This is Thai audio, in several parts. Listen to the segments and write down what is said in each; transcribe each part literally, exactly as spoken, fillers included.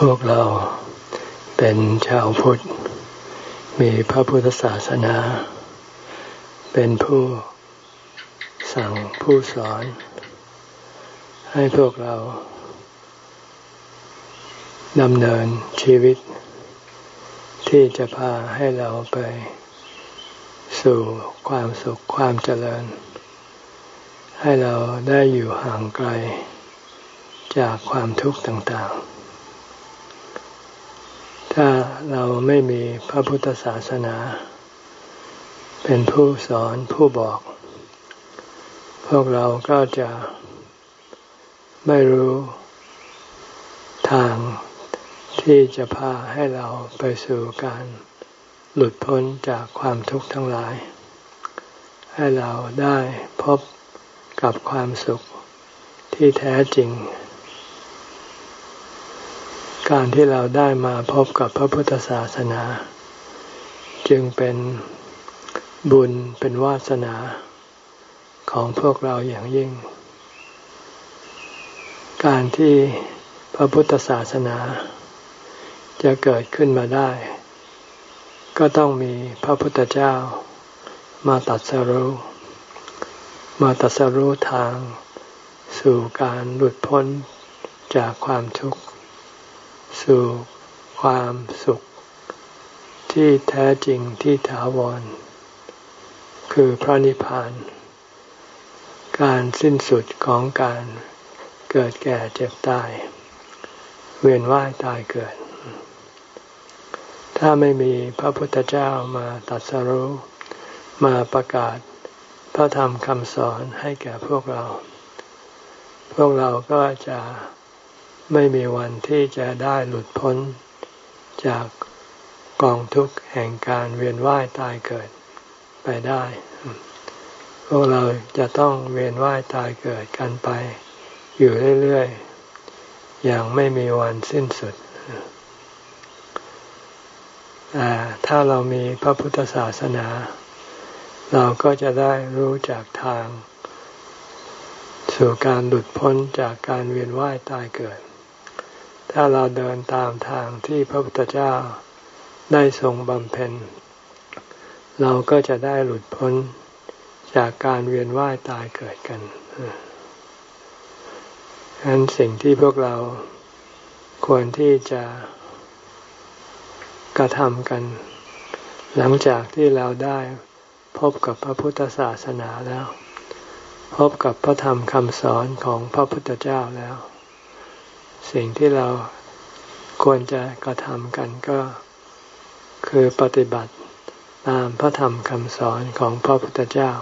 พวกเราเป็นชาวพุทธมีพระพุทธศาสนาเป็นผู้สั่งผู้สอนให้พวกเราดำเนินชีวิตที่จะพาให้เราไปสู่ความสุขความเจริญให้เราได้อยู่ห่างไกลจากความทุกข์ต่างๆถ้าเราไม่มีพระพุทธศาสนาเป็นผู้สอนผู้บอกพวกเราก็จะไม่รู้ทางที่จะพาให้เราไปสู่การหลุดพ้นจากความทุกข์ทั้งหลายให้เราได้พบกับความสุขที่แท้จริงการที่เราได้มาพบกับพระพุทธศาสนาจึงเป็นบุญเป็นวาสนาของพวกเราอย่างยิ่งการที่พระพุทธศาสนาจะเกิดขึ้นมาได้ก็ต้องมีพระพุทธเจ้ามาตรัสรู้มาตรัสรู้ทางสู่การหลุดพ้นจากความทุกข์สู่ความสุขที่แท้จริงที่ถาวรคือพระนิพพานการสิ้นสุดของการเกิดแก่เจ็บตายเวียนว่ายตายเกิดถ้าไม่มีพระพุทธเจ้ามาตรัสรู้มาประกาศพระธรรมคำสอนให้แก่พวกเราพวกเราก็จะไม่มีวันที่จะได้หลุดพ้นจากกองทุกข์แห่งการเวียนว่ายตายเกิดไปได้พวกเราจะต้องเวียนว่ายตายเกิดกันไปอยู่เรื่อยๆอย่างไม่มีวันสิ้นสุดแต่ถ้าเรามีพระพุทธศาสนาเราก็จะได้รู้จากทางสู่การหลุดพ้นจากการเวียนว่ายตายเกิดถ้าเราเดินตามทางที่พระพุทธเจ้าได้ทรงบำเพ็ญเราก็จะได้หลุดพ้นจากการเวียนว่ายตายเกิดกันฉะนั้นสิ่งที่พวกเราควรที่จะกระทำกันหลังจากที่เราได้พบกับพระพุทธศาสนาแล้วพบกับพระธรรมคำสอนของพระพุทธเจ้าแล้วสิ่งที่เราควรจะกระทำกันก็คือปฏิบัติตามพระธรรมคำสอนของพระพุทธเจ้า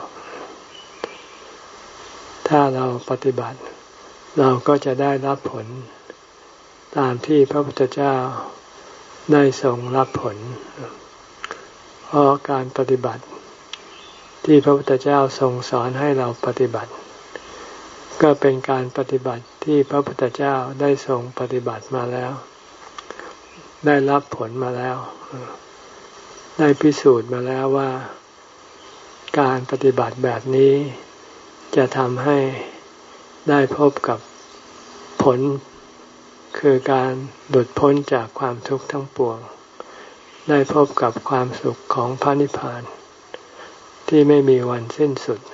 ถ้าเราปฏิบัติเราก็จะได้รับผลตามที่พระพุทธเจ้าได้ทรงรับผลเพราะการปฏิบัติที่พระพุทธเจ้าทรงสอนให้เราปฏิบัติก็เป็นการปฏิบัติที่พระพุทธเจ้าได้ทรงปฏิบัติมาแล้วได้รับผลมาแล้วได้พิสูจน์มาแล้วว่าการปฏิบัติแบบนี้จะทำให้ได้พบกับผลคือการหลุดพ้นจากความทุกข์ทั้งปวงได้พบกับความสุขของพระนิพพานที่ไม่มีวันสิ้นสุด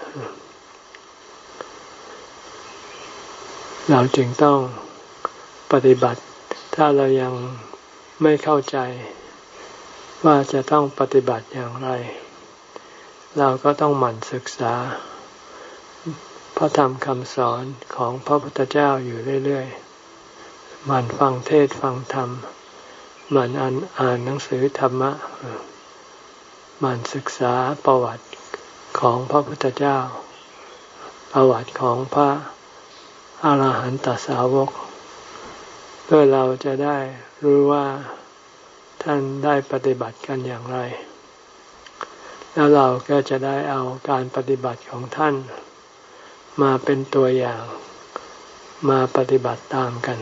เราจึงต้องปฏิบัติถ้าเรายังไม่เข้าใจว่าจะต้องปฏิบัติอย่างไรเราก็ต้องหมั่นศึกษาพระธรรมคำสอนของพระพุทธเจ้าอยู่เรื่อยๆหมั่นฟังเทศน์ฟังธรรมหมั่นอ่านอ่านหนังสือธรรมะหมั่นศึกษาประวัติของพระพุทธเจ้าประวัติของพระอรหันตสาวกเพื่อเราจะได้รู้ว่าท่านได้ปฏิบัติกันอย่างไรแล้วเราก็จะได้เอาการปฏิบัติของท่านมาเป็นตัวอย่างมาปฏิบัติตามกัน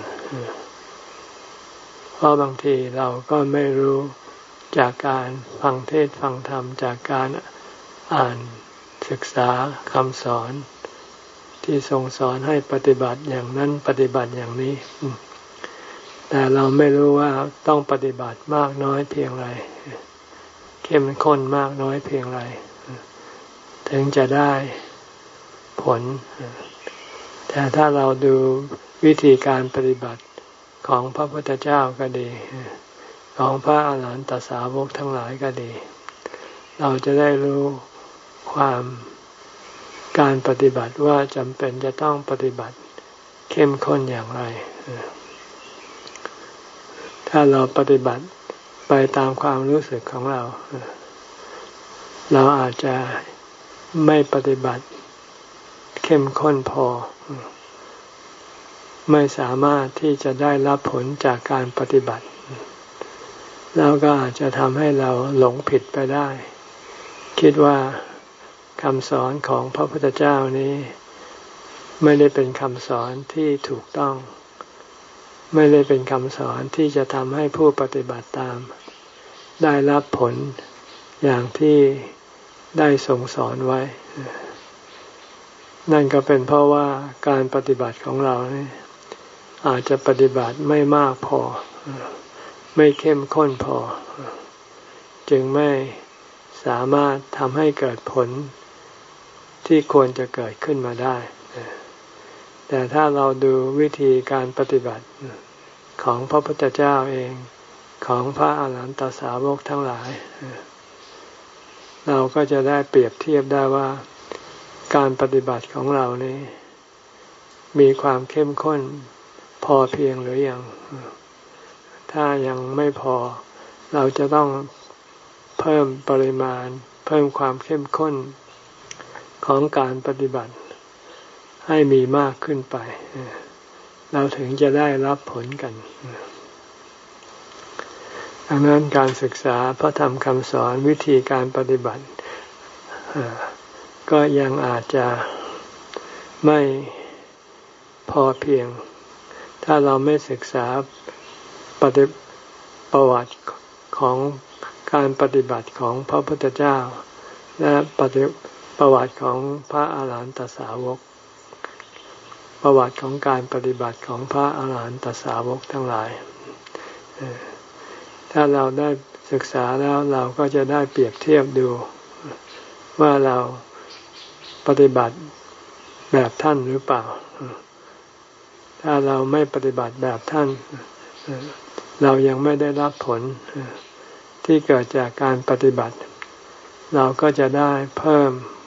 เพราะบางทีเราก็ไม่รู้จากการฟังเทศน์ฟังธรรมจากการอ่านศึกษาคำสอนที่ทรงสอนให้ปฏิบัติอย่างนั้นปฏิบัติอย่างนี้แต่เราไม่รู้ว่าต้องปฏิบัติมากน้อยเพียงไรเข้มข้นมากน้อยเพียงไรถึงจะได้ผลแต่ถ้าเราดูวิธีการปฏิบัติของพระพุทธเจ้าก็ดีของพระอรหันตสาวกทั้งหลายก็ดีเราจะได้รู้ความการปฏิบัติว่าจำเป็นจะต้องปฏิบัติเข้มข้นอย่างไรถ้าเราปฏิบัติไปตามความรู้สึกของเราเราอาจจะไม่ปฏิบัติเข้มข้นพอไม่สามารถที่จะได้รับผลจากการปฏิบัติแล้วก็อาจจะทำให้เราหลงผิดไปได้คิดว่าคำสอนของพระพุทธเจ้านี้ไม่ได้เป็นคำสอนที่ถูกต้องไม่ได้เป็นคำสอนที่จะทำให้ผู้ปฏิบัติตามได้รับผลอย่างที่ได้ทรงสอนไว้นั่นก็เป็นเพราะว่าการปฏิบัติของเรานี่อาจจะปฏิบัติไม่มากพอไม่เข้มข้นพอจึงไม่สามารถทำให้เกิดผลที่ควรจะเกิดขึ้นมาได้แต่ถ้าเราดูวิธีการปฏิบัติของพระพุทธเจ้าเองของพระอรหันตสาวกทั้งหลายเราก็จะได้เปรียบเทียบได้ว่าการปฏิบัติของเรานี้มีความเข้มข้นพอเพียงหรือยังถ้ายังไม่พอเราจะต้องเพิ่มปริมาณเพิ่มความเข้มข้นของการปฏิบัติให้มีมากขึ้นไปเราถึงจะได้รับผลกันดังนั้นการศึกษาพระธรรมคำสอนวิธีการปฏิบัติก็ยังอาจจะไม่พอเพียงถ้าเราไม่ศึกษาปฏิประวัติของการปฏิบัติของพระพุทธเจ้าและปฏิประวัติของพระอาหารหันตสาวกประวัติของการปฏิบัติของพระอาหารหันตสาวกทั้งหลายถ้าเราได้ศึกษาแล้วเราก็จะได้เปรียบเทียบดูว่าเราปฏิบัติแบบท่านหรือเปล่าถ้าเราไม่ปฏิบัติแบบท่านเรายังไม่ได้รับผลที่เกิดจากการปฏิบัติเราก็จะได้เพิ่ม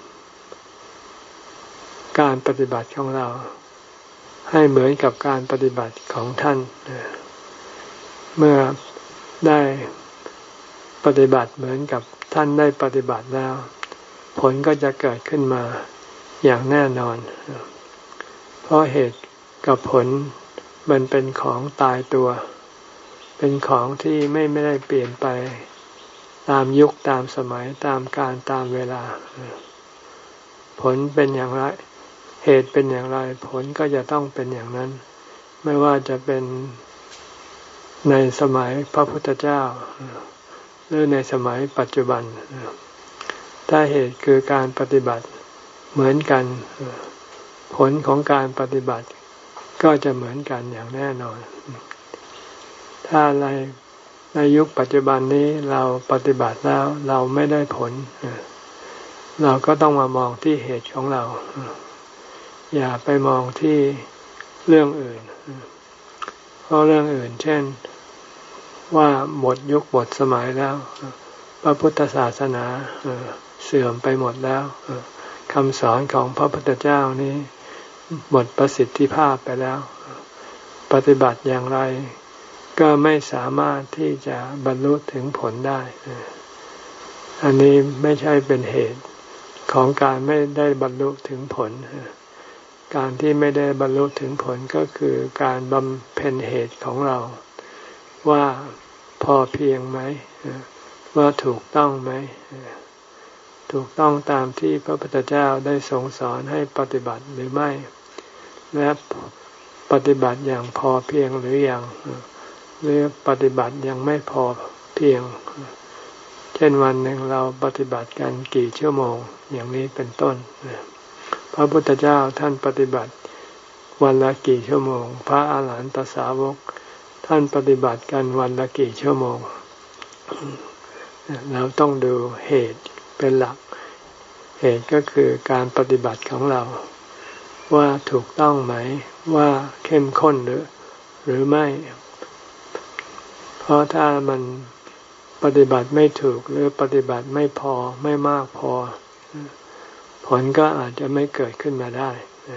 การปฏิบัติของเราให้เหมือนกับการปฏิบัติของท่านเมื่อได้ปฏิบัติเหมือนกับท่านได้ปฏิบัติแล้วผลก็จะเกิดขึ้นมาอย่างแน่นอนเพราะเหตุกับผลมันเป็นของตายตัวเป็นของที่ไม่ไม่ได้เปลี่ยนไปตามยุคตามสมัยตามกาลตามเวลาผลเป็นอย่างไรเหตุเป็นอย่างไรผลก็จะต้องเป็นอย่างนั้นไม่ว่าจะเป็นในสมัยพระพุทธเจ้าหรือในสมัยปัจจุบันถ้าเหตุคือการปฏิบัติเหมือนกันผลของการปฏิบัติก็จะเหมือนกันอย่างแน่นอนถ้าในในยุคปัจจุบันนี้เราปฏิบัติแล้วเราไม่ได้ผลเราก็ต้องมามองที่เหตุของเราอย่าไปมองที่เรื่องอื่นเพราะเรื่องอื่นเช่นว่าหมดยุคหมดสมัยแล้วพระพุทธศาสนาเสื่อมไปหมดแล้วคำสอนของพระพุทธเจ้านี้หมดประสิทธิภาพไปแล้วปฏิบัติอย่างไรก็ไม่สามารถที่จะบรรลุถึงผลได้อันนี้ไม่ใช่เป็นเหตุของการไม่ได้บรรลุถึงผลการที่ไม่ได้บรรลุถึงผลก็คือการบำเพ็ญเหตุของเราว่าพอเพียงไหมว่าถูกต้องไหมถูกต้องตามที่พระพุทธเจ้าได้ทรงสอนให้ปฏิบัติหรือไม่และปฏิบัติอย่างพอเพียงหรือยังหรือปฏิบัติยังไม่พอเพียงเช่นวันหนึ่งเราปฏิบัติกันกี่ชั่วโมงอย่างนี้เป็นต้นพระพุทธเจ้าท่านปฏิบัติวันละกี่ชั่วโมงพระอาหารหันตสาวกท่านปฏิบัติกันวันละกี่ชั่วโมงเราต้องดูเหตุเป็นหลักเหตุก็คือการปฏิบัติของเราว่าถูกต้องไหมว่าเข้มข้นหรือหรือไม่เพราะถ้ามันปฏิบัติไม่ถูกหรือปฏิบัติไม่พอไม่มากพอผลก็อาจจะไม่เกิดขึ้นมาได้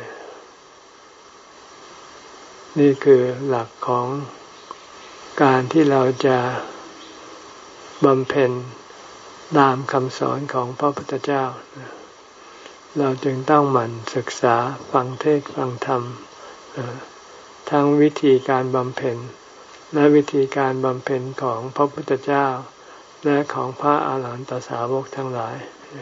นี่คือหลักของการที่เราจะบำเพ็ญตามคำสอนของพระพุทธเจ้าเราจึงต้องหมั่นศึกษาฟังเทศน์ฟังธรรมทั้งวิธีการบำเพ็ญและวิธีการบำเพ็ญของพระพุทธเจ้าและของพระอาหารหันตสาวกทั้งหลาย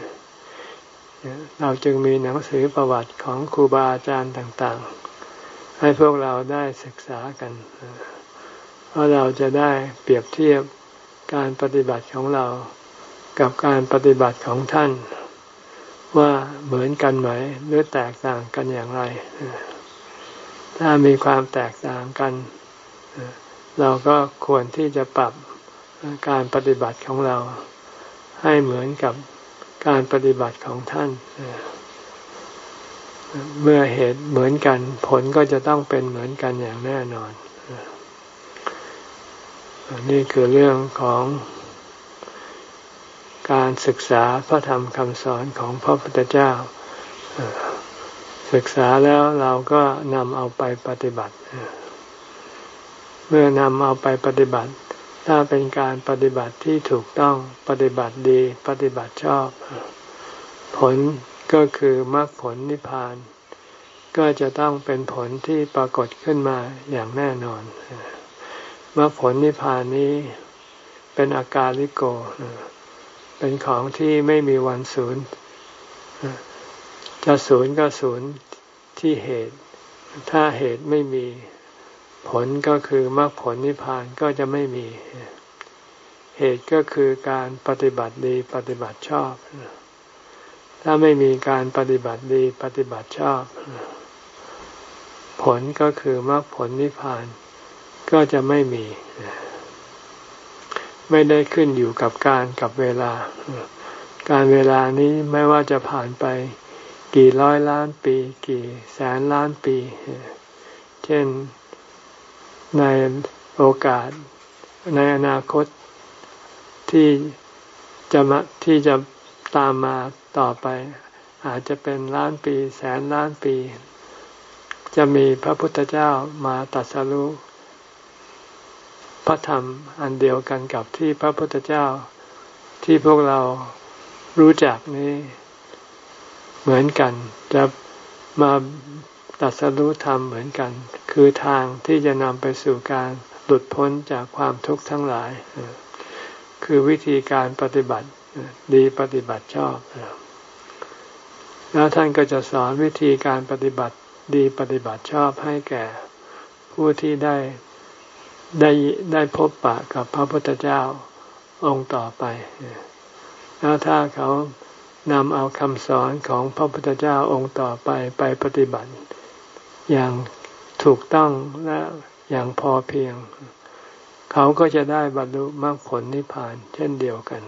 เราจึงมีหนังสือประวัติของครูบาอาจารย์ต่างๆให้พวกเราได้ศึกษากันเพราะเราจะได้เปรียบเทียบการปฏิบัติของเรากับการปฏิบัติของท่านว่าเหมือนกันไหมหรือแตกต่างกันอย่างไรถ้ามีความแตกต่างกันเราก็ควรที่จะปรับการปฏิบัติของเราให้เหมือนกับการปฏิบัติของท่านเมื่อเหตุเหมือนกันผลก็จะต้องเป็นเหมือนกันอย่างแน่นอนนี่คือเรื่องของการศึกษาพระธรรมคำสอนของพระพุทธเจ้าศึกษาแล้วเราก็นำเอาไปปฏิบัติเมื่อนำเอาไปปฏิบัติถ้าเป็นการปฏิบัติที่ถูกต้องปฏิบัติดีปฏิบัติชอบผลก็คือมรรคผลนิพพานก็จะต้องเป็นผลที่ปรากฏขึ้นมาอย่างแน่นอนมรรคผลนิพพานนี้เป็นอากาลิโกเป็นของที่ไม่มีวันสูญจะสูญก็สูญที่เหตุถ้าเหตุไม่มีผลก็คือมรรคผลนิพพานก็จะไม่มีเหตุก็คือการปฏิบัติดีปฏิบัติชอบถ้าไม่มีการปฏิบัติดีปฏิบัติชอบผลก็คือมรรคผลนิพพานก็จะไม่มีไม่ได้ขึ้นอยู่กับการกับเวลาการเวลานี้ไม่ว่าจะผ่านไปกี่ร้อยล้านปีกี่แสนล้านปีเช่นในโอกาสในอนาคตที่จะมาที่จะตามมาต่อไปอาจจะเป็นล้านปีแสนล้านปีจะมีพระพุทธเจ้ามาตรัสรู้พระธรรมอันเดียวกันกับที่พระพุทธเจ้าที่พวกเรารู้จักนี้เหมือนกันจะมาตรัสรู้ธรรมเหมือนกันคือทางที่จะนำไปสู่การหลุดพ้นจากความทุกข์ทั้งหลายคือวิธีการปฏิบัติดีปฏิบัติชอบแล้วท่านก็จะสอนวิธีการปฏิบัติดีปฏิบัติชอบให้แก่ผู้ที่ได้ได้ได้พบปะกับพระพุทธเจ้าองค์ต่อไปแล้วถ้าเขานำเอาคำสอนของพระพุทธเจ้าองค์ต่อไปไปปฏิบัติอย่างถูกต้องและอย่างพอเพียงเขาก็จะได้บรรลุมรรคผลนิพพานเช่นเดียวกัน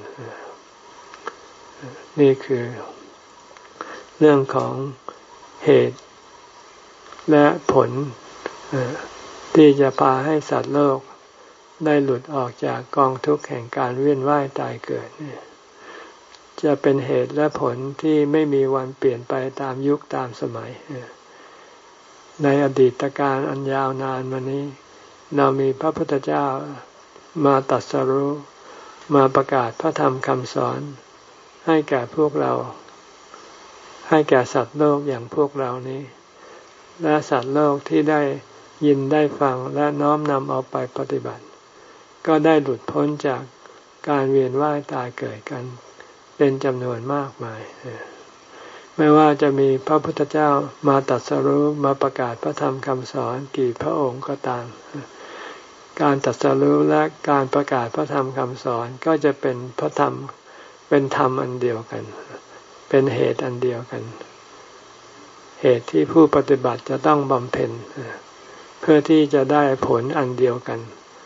นี่คือเรื่องของเหตุและผลที่จะพาให้สัตว์โลกได้หลุดออกจากกองทุกข์แห่งการเวียนว่ายตายเกิดจะเป็นเหตุและผลที่ไม่มีวันเปลี่ยนไปตามยุคตามสมัยในอดีตการอันยาวนานมานี้เรามีพระพุทธเจ้ามาตรัสรู้มาประกาศพระธรรมคำสอนให้แก่พวกเราให้แก่สัตว์โลกอย่างพวกเรานี้และสัตว์โลกที่ได้ยินได้ฟังและน้อมนำเอาไปปฏิบัติก็ได้หลุดพ้นจากการเวียนว่ายตายเกิดกันเป็นจำนวนมากมายไม่ว่าจะมีพระพุทธเจ้ามาตรัสรู้มาประกาศพระธรรมคำสอนกี่พระองค์ก็ตามการตรัสรู้และการประกาศพระธรรมคำสอนก็จะเป็นพระธรรมเป็นธรรมอันเดียวกันเป็นเหตุอันเดียวกันเหตุที่ผู้ปฏิบัติจะต้องบำเพ็ญเพื่อที่จะได้ผลอันเดียวกัน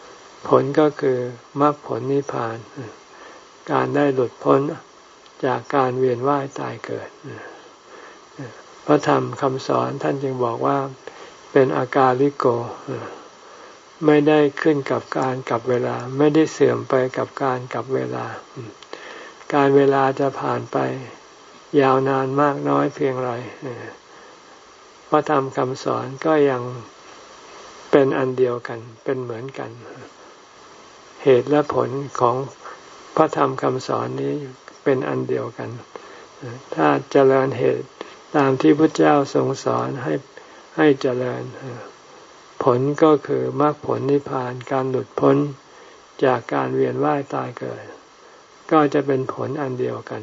ผลก็คือมรรคผลนิพพานการได้หลุดพ้นจากการเวียนว่ายตายเกิดพระธรรมคำสอนท่านจึงบอกว่าเป็นอากาลิโกไม่ได้ขึ้นกับการกับเวลาไม่ได้เสื่อมไปกับการกับเวลาการเวลาจะผ่านไปยาวนานมากน้อยเพียงไรพระธรรมคำสอนก็ยังเป็นอันเดียวกันเป็นเหมือนกันเหตุและผลของพระธรรมคำสอนนี้เป็นอันเดียวกันถ้าเจริญเหตุตามที่พระเจ้าทรงสอนให้ให้เจริญผลก็คือมรรคผลนิพพานการหลุดพ้นจากการเวียนว่ายตายเกิดก็จะเป็นผลอันเดียวกัน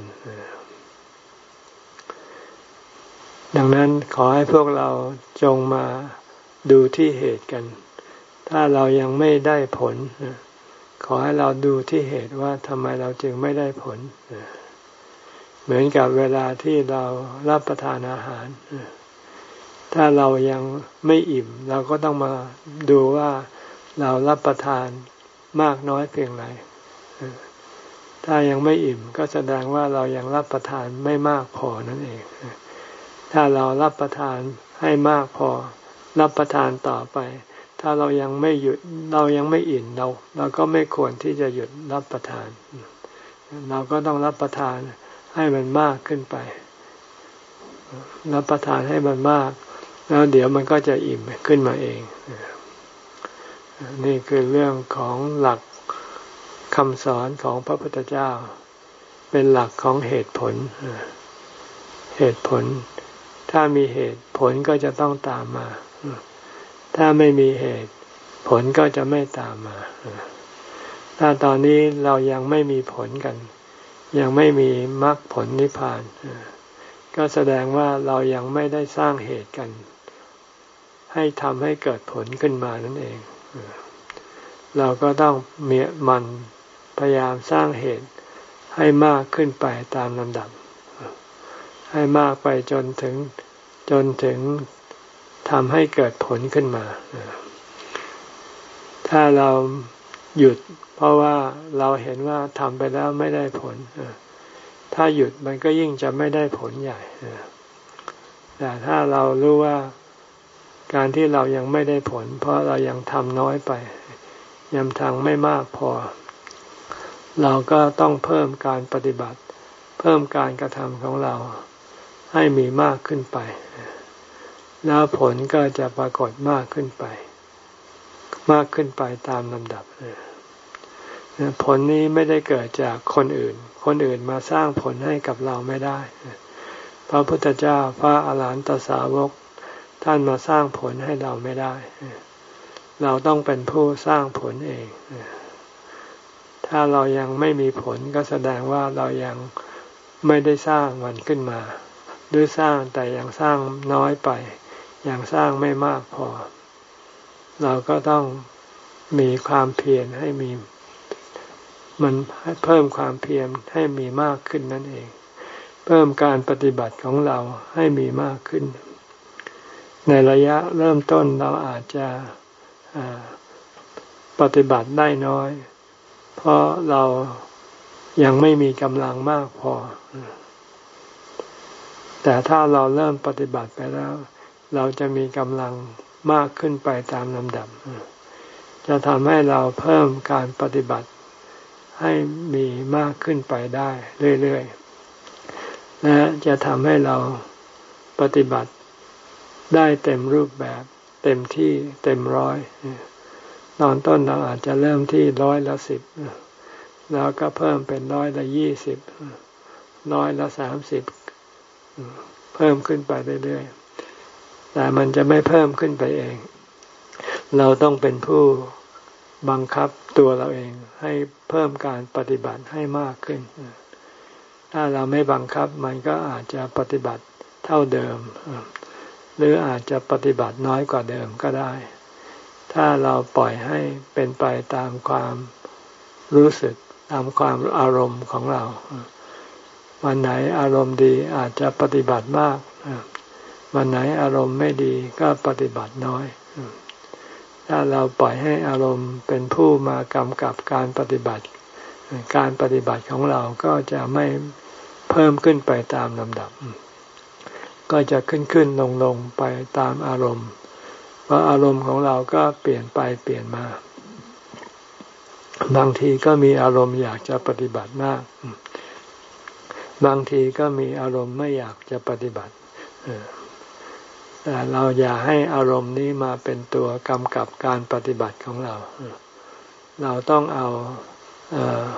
ดังนั้นขอให้พวกเราจงมาดูที่เหตุกันถ้าเรายังไม่ได้ผลขอให้เราดูที่เหตุว่าทำไมเราจึงไม่ได้ผลเหมือนกับเวลาที่เรารับประทานอาหารถ้าเรายังไม่อิ่มเราก็ต้องมาดูว่าเรารับประทานมากน้อยเพียงไรถ้ายังไม่อิ่มก็แสดงว่าเรายังรับประทานไม่มากพอนั่นเองถ้าเรารับประทานให้มากพอรับประทานต่อไปถ้าเรายังไม่หยุดเรายังไม่อิ่มเราเราก็ไม่ควรที่จะหยุดรับประทานเราก็ต้องรับประทานให้มันมากขึ้นไปรับประทานให้มันมากแล้วเดี๋ยวมันก็จะอิ่มขึ้นมาเองนี่คือเรื่องของหลักคำสอนของพระพุทธเจ้าเป็นหลักของเหตุผลเหตุผลถ้ามีเหตุผลก็จะต้องตามมาถ้าไม่มีเหตุผลก็จะไม่ตามมาถ้าตอนนี้เรายังไม่มีผลกันยังไม่มีมรรคผลนิพพานก็แสดงว่าเรายังไม่ได้สร้างเหตุกันให้ทำให้เกิดผลขึ้นมานั่นเองเราก็ต้องมีมันพยายามสร้างเหตุให้มากขึ้นไปตามลำดับให้มากไปจนถึงจนถึงทำให้เกิดผลขึ้นมาถ้าเราหยุดเพราะว่าเราเห็นว่าทำไปแล้วไม่ได้ผลถ้าหยุดมันก็ยิ่งจะไม่ได้ผลใหญ่แต่ถ้าเรารู้ว่าการที่เรายังไม่ได้ผลเพราะเรายังทำน้อยไปยังทำไม่มากพอเราก็ต้องเพิ่มการปฏิบัติเพิ่มการกระทำของเราให้มีมากขึ้นไปแล้วผลก็จะปรากฏมากขึ้นไปมากขึ้นไปตามลำดับผลนี้ไม่ได้เกิดจากคนอื่นคนอื่นมาสร้างผลให้กับเราไม่ได้พระพุทธเจ้าพระอรหันตสาวกท่านมาสร้างผลให้เราไม่ได้เราต้องเป็นผู้สร้างผลเองถ้าเรายังไม่มีผลก็แสดงว่าเรายังไม่ได้สร้างมันขึ้นมาหรือสร้างแต่ยังสร้างน้อยไปยังสร้างไม่มากพอเราก็ต้องมีความเพียรให้มีมันให้เพิ่มความเพียรให้มีมากขึ้นนั่นเองเพิ่มการปฏิบัติของเราให้มีมากขึ้นในระยะเริ่มต้นเราอาจจะปฏิบัติได้น้อยเพราะเรายังไม่มีกำลังมากพอแต่ถ้าเราเริ่มปฏิบัติไปแล้วเราจะมีกำลังมากขึ้นไปตามลำดับจะทำให้เราเพิ่มการปฏิบัติให้มีมากขึ้นไปได้เรื่อยๆและจะทำให้เราปฏิบัติได้เต็มรูปแบบเต็มที่เต็มร้อยตอนต้นเราอาจจะเริ่มที่ร้อยละสิบแล้วก็เพิ่มเป็นร้อยละยี่สิบร้อยละสามสิบเพิ่มขึ้นไปเรื่อยๆแต่มันจะไม่เพิ่มขึ้นไปเองเราต้องเป็นผู้บังคับตัวเราเองให้เพิ่มการปฏิบัติให้มากขึ้นถ้าเราไม่บังคับมันก็อาจจะปฏิบัติเท่าเดิมหรืออาจจะปฏิบัติน้อยกว่าเดิมก็ได้ถ้าเราปล่อยให้เป็นไปตามความรู้สึกตามความอารมณ์ของเราวันไหนอารมณ์ดีอาจจะปฏิบัติมากวันไหนอารมณ์ไม่ดีก็ปฏิบัติน้อยถ้าเราปล่อยให้อารมณ์เป็นผู้มากำกับการปฏิบัติการปฏิบัติของเราก็จะไม่เพิ่มขึ้นไปตามลำดับก็จะขึ้นขึ้นลงลงไปตามอารมณ์เพราะอารมณ์ของเราก็เปลี่ยนไปเปลี่ยนมาบางทีก็มีอารมณ์อยากจะปฏิบัติมากบางทีก็มีอารมณ์ไม่อยากจะปฏิบัติแต่เราอย่าให้อารมณ์นี้มาเป็นตัวกำกับการปฏิบัติของเราเราต้องเอาเอ่อ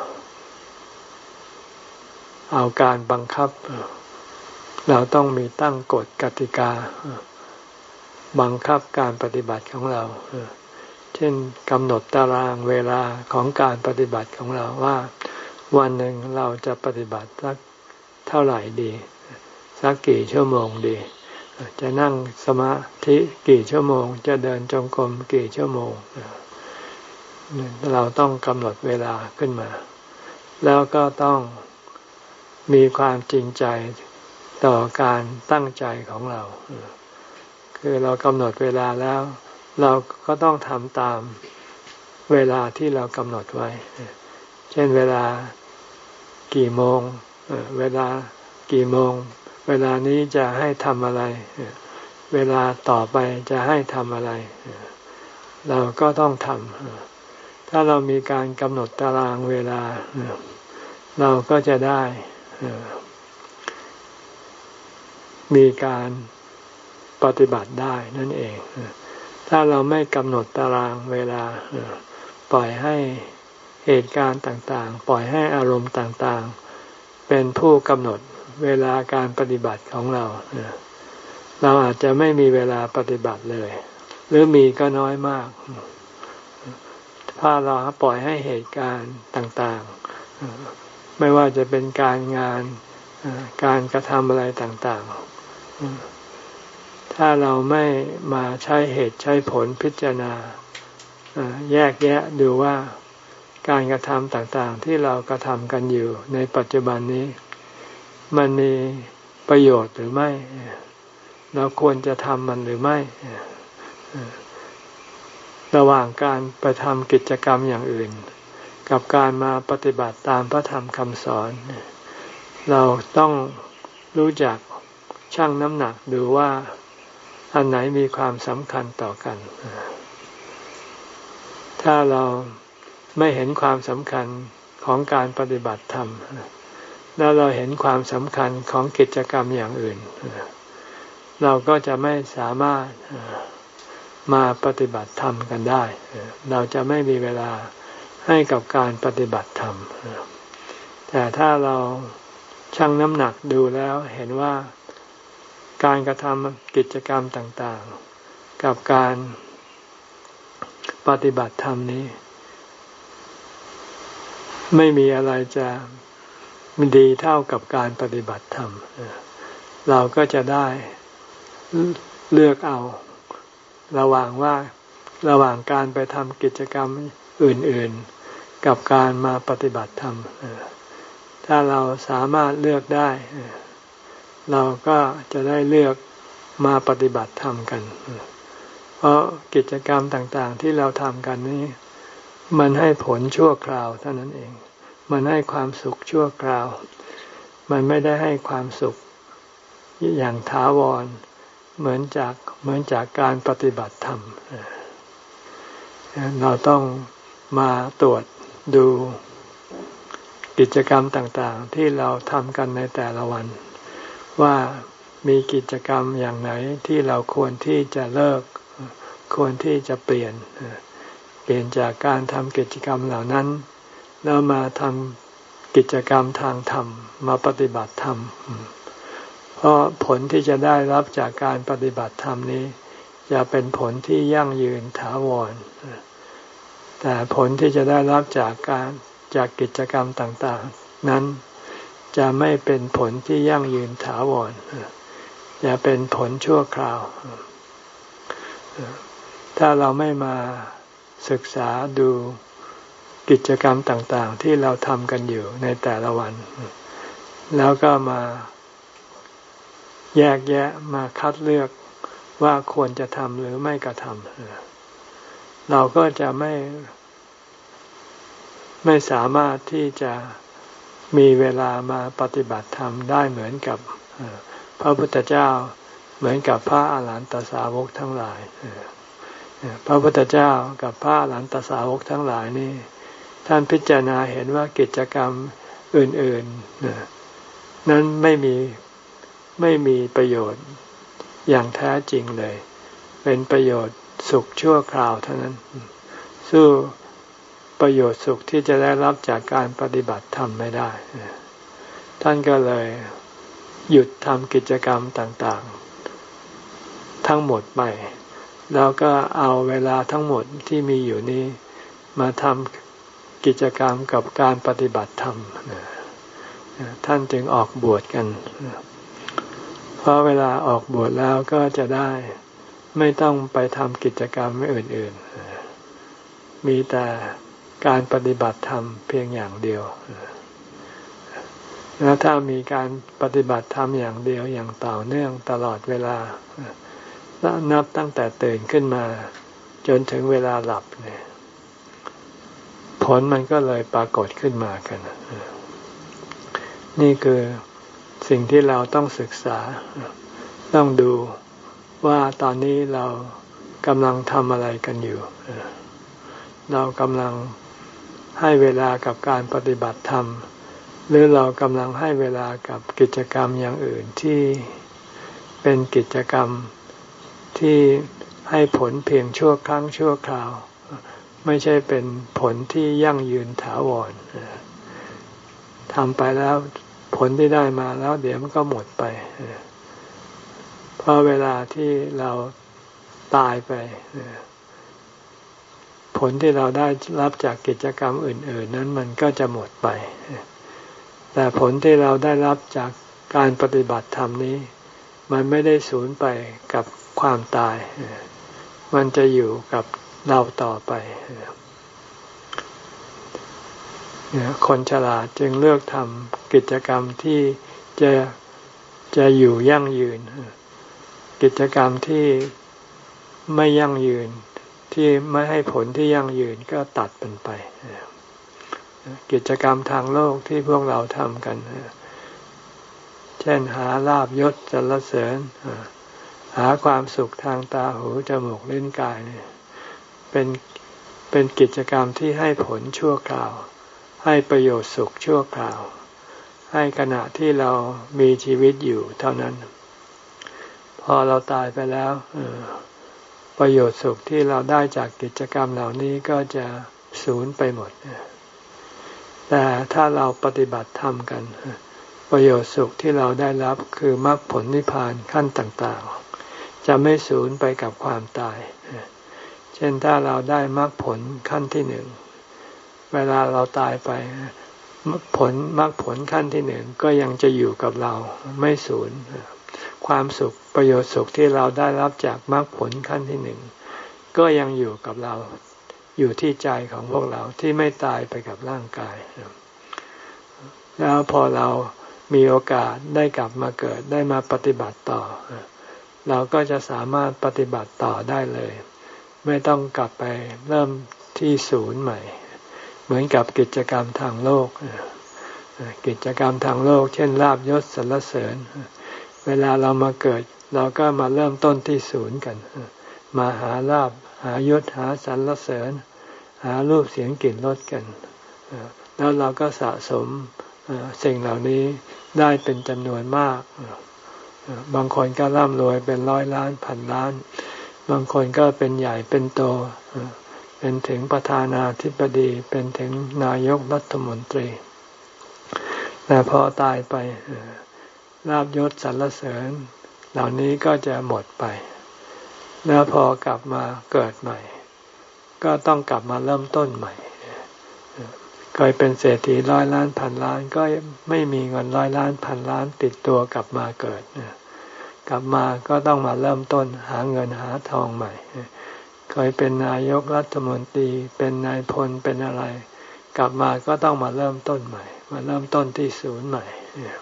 เอาการบังคับเราต้องมีตั้งกฎกติกาบังคับการปฏิบัติของเราเช่นกำหนดตารางเวลาของการปฏิบัติของเราว่าวันหนึ่งเราจะปฏิบัติสักเท่าไหร่ดีสักกี่ชั่วโมงดีจะนั่งสมาธิกี่ชั่วโมงจะเดินจงกรมกี่ชั่วโมงเราต้องกำหนดเวลาขึ้นมาแล้วก็ต้องมีความจริงใจต่อการตั้งใจของเราคือเรากำหนดเวลาแล้วเราก็ต้องทำตามเวลาที่เรากำหนดไว้เช่นเวลากี่โมงเวลากี่โมงเวลานี้จะให้ทำอะไรเวลาต่อไปจะให้ทำอะไรเราก็ต้องทำถ้าเรามีการกำหนดตารางเวลาเราก็จะได้มีการปฏิบัติได้นั่นเองถ้าเราไม่กำหนดตารางเวลาปล่อยให้เหตุการณ์ต่างๆปล่อยให้อารมณ์ต่างๆเป็นผู้กำหนดเวลาการปฏิบัติของเราเราอาจจะไม่มีเวลาปฏิบัติเลยหรือมีก็น้อยมากถ้าเราปล่อยให้เหตุการณ์ต่างๆไม่ว่าจะเป็นการงานการกระทำอะไรต่างๆถ้าเราไม่มาใช้เหตุใช้ผลพิจารณาแยกแยะดูว่าการกระทำต่างๆที่เรากระทำกันอยู่ในปัจจุบันนี้มันมีประโยชน์หรือไม่เราควรจะทำมันหรือไม่ระหว่างการไปทำกิจกรรมอย่างอื่นกับการมาปฏิบัติตามพระธรรมคำสอนเราต้องรู้จักชั่งน้ำหนักดูว่าอันไหนมีความสำคัญต่อกันถ้าเราไม่เห็นความสำคัญของการปฏิบัติธรรมแล้วเราเห็นความสำคัญของกิจกรรมอย่างอื่นเราก็จะไม่สามารถมาปฏิบัติธรรมกันได้เราจะไม่มีเวลาให้กับการปฏิบัติธรรมแต่ถ้าเราชั่งน้ำหนักดูแล้วเห็นว่าการกระทำกิจกรรมต่างๆกับการปฏิบัติธรรมนี้ไม่มีอะไรจะดีเท่ากับการปฏิบัติธรรมเราก็จะได้เลือกเอาระหว่างว่าระหว่างการไปทำกิจกรรมอื่นๆกับการมาปฏิบัติธรรมถ้าเราสามารถเลือกได้เราก็จะได้เลือกมาปฏิบัติธรรมกันเพราะกิจกรรมต่างๆที่เราทำกันนี้มันให้ผลชั่วคราวเท่านั้นเองมันให้ความสุขชั่วคราวมันไม่ได้ให้ความสุขอย่างถาวรเหมือนจากเหมือนจากการปฏิบัติธรรมเราต้องมาตรวจดูกิจกรรมต่างๆที่เราทำกันในแต่ละวันว่ามีกิจกรรมอย่างไหนที่เราควรที่จะเลิกควรที่จะเปลี่ยนเปลี่ยนจากการทำกิจกรรมเหล่านั้นแล้วมาทำกิจกรรมทางธรรมมาปฏิบัติธรรมเพราะผลที่จะได้รับจากการปฏิบัติธรรมนี้จะเป็นผลที่ยั่งยืนถาวรแต่ผลที่จะได้รับจากการจากกิจกรรมต่างๆนั้นจะไม่เป็นผลที่ยั่งยืนถาวรจะเป็นผลชั่วคราวถ้าเราไม่มาศึกษาดูกิจกรรมต่างๆที่เราทำกันอยู่ในแต่ละวันแล้วก็มาแยกแยะมาคัดเลือกว่าควรจะทำหรือไม่กระทำเราก็จะไม่ไม่สามารถที่จะมีเวลามาปฏิบัติธรรมได้เหมือนกับพระพุทธเจ้าเหมือนกับพระอาหารหันตสาวกทั้งหลายพระพุทธเจ้ากับพระอรหันตสาวกทั้งหลายนี่ท่านพิจารณาเห็นว่ากิจกรรมอื่นๆนั้นไม่มีไม่มีประโยชน์อย่างแท้จริงเลยเป็นประโยชน์สุขชั่วคราวเท่านั้นสู้ประโยชน์สุขที่จะได้รับจากการปฏิบัติธรรมไม่ได้ท่านก็เลยหยุดทำกิจกรรมต่างๆทั้งหมดไปแล้วก็เอาเวลาทั้งหมดที่มีอยู่นี้มาทำกิจกรรมกับการปฏิบัติธรรมท่านจึงออกบวชกันเพราะเวลาออกบวชแล้วก็จะได้ไม่ต้องไปทำกิจกรรมอื่นๆมีแต่การปฏิบัติธรรมเพียงอย่างเดียวแล้วถ้ามีการปฏิบัติธรรมอย่างเดียวอย่างต่อเนื่องตลอดเวลานับตั้งแต่ตื่นขึ้นมาจนถึงเวลาหลับเนี่ยผลมันก็เลยปรากฏขึ้นมากันนี่คือสิ่งที่เราต้องศึกษาต้องดูว่าตอนนี้เรากำลังทำอะไรกันอยู่เรากำลังให้เวลากับการปฏิบัติธรรมหรือเรากำลังให้เวลากับกิจกรรมอย่างอื่นที่เป็นกิจกรรมที่ให้ผลเพียงชั่วครั้งชั่วคราวไม่ใช่เป็นผลที่ยั่งยืนถาวรทำไปแล้วผลที่ได้มาแล้วเดี๋ยวมันก็หมดไปเพราะเวลาที่เราตายไปผลที่เราได้รับจากกิจกรรมอื่นๆนั้นมันก็จะหมดไปแต่ผลที่เราได้รับจากการปฏิบัติธรรมนี้มันไม่ได้สูญไปกับความตายมันจะอยู่กับเราต่อไปคนฉลาดจึงเลือกทำกิจกรรมที่จะจะอยู่ยั่งยืนกิจกรรมที่ไม่ยั่งยืนที่ไม่ให้ผลที่ยั่งยืนก็ตัดมันไปกิจกรรมทางโลกที่พวกเราทำกันเช่นหาลาภยศสรรเสริญหาความสุขทางตาหูจมูกลิ้นกายเนี่ยเป็นเป็นกิจกรรมที่ให้ผลชั่วคราวให้ประโยชน์สุขชั่วคราวให้ขณะที่เรามีชีวิตอยู่เท่านั้นพอเราตายไปแล้วประโยชน์สุขที่เราได้จากกิจกรรมเหล่านี้ก็จะสูญไปหมดแต่ถ้าเราปฏิบัติธรรมกันประโยชน์สุขที่เราได้รับคือมรรคผลนิพพานขั้นต่างๆจะไม่สูญไปกับความตายเช่นถ้าเราได้มรรคผลขั้นที่หนึ่งเวลาเราตายไปผลมรรคผลขั้นที่หนึ่งก็ยังจะอยู่กับเราไม่สูญความสุขประโยชน์สุขที่เราได้รับจากมรรคผลขั้นที่หนึ่งก็ยังอยู่กับเราอยู่ที่ใจของพวกเราที่ไม่ตายไปกับร่างกายแล้วพอเรามีโอกาสได้กลับมาเกิดได้มาปฏิบัติต่อเราก็จะสามารถปฏิบัติต่อได้เลยไม่ต้องกลับไปเริ่มที่ศูนย์ใหม่เหมือนกับกิจกรรมทางโลกกิจกรรมทางโลกเช่นลาภยศสรรเสริญเวลาเรามาเกิดเราก็มาเริ่มต้นที่ศูนย์กันมาหาลาภหายศหาสรรเสริญหารูปเสียงกลิ่นรสกันแล้วเราก็สะสมสิ่งเหล่านี้ได้เป็นจำนวนมากบางคนก็ร่ำรวยเป็นร้อยล้านพันล้านบางคนก็เป็นใหญ่เป็นโตเป็นถึงประธานาธิบดีเป็นถึงนายกรัฐมนตรีแต่พอตายไปลาภยศสรรเสริญเหล่านี้ก็จะหมดไปแล้วพอกลับมาเกิดใหม่ก็ต้องกลับมาเริ่มต้นใหม่เคยเป็นเศรษฐีร้อยล้านพันล้านก็ไม่มีเงินร้อยล้านพันล้านติดตัวกลับมาเกิดกลับมาก็ต้องมาเริ่มต้นหาเงินหาทองใหม่เคยเป็นนายกรัฐมนตรีเป็นนายพลเป็นอะไรกลับมาก็ต้องมาเริ่มต้นใหม่มาเริ่มต้นที่ศูนย์ใหม่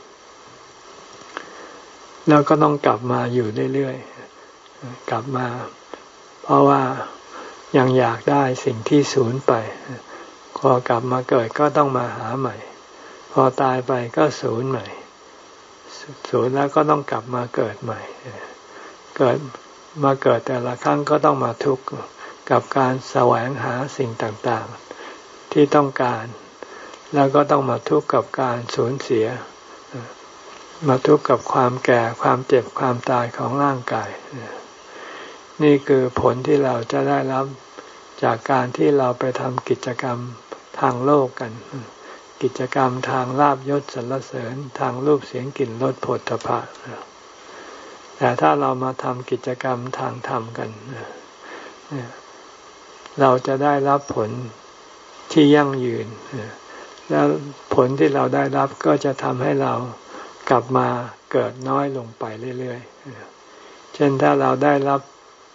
แล้วก็ต้องกลับมาอยู่เรื่อยๆกลับมาเพราะว่ายังอยากได้สิ่งที่สูญไปพอกลับมาเกิดก็ต้องมาหาใหม่พอตายไปก็สูญใหม่สูญแล้วก็ต้องกลับมาเกิดใหม่เกิดมาเกิดแต่ละครั้งก็ต้องมาทุกข์กับการแสวงหาสิ่งต่างๆที่ต้องการแล้วก็ต้องมาทุกข์กับการสูญเสียมาทุกข์กับความแก่ความเจ็บความตายของร่างกายนี่คือผลที่เราจะได้รับจากการที่เราไปทำกิจกรรมทางโลกกันกิจกรรมทางลาภยศสรรเสริญทางรูปเสียงกลิ่นรสโผฏฐัพพะแต่ถ้าเรามาทำกิจกรรมทางธรรมกันเราจะได้รับผลที่ยั่งยืนแล้วผลที่เราได้รับก็จะทำให้เรากลับมาเกิดน้อยลงไปเรื่อยๆเช่นถ้าเราได้รับ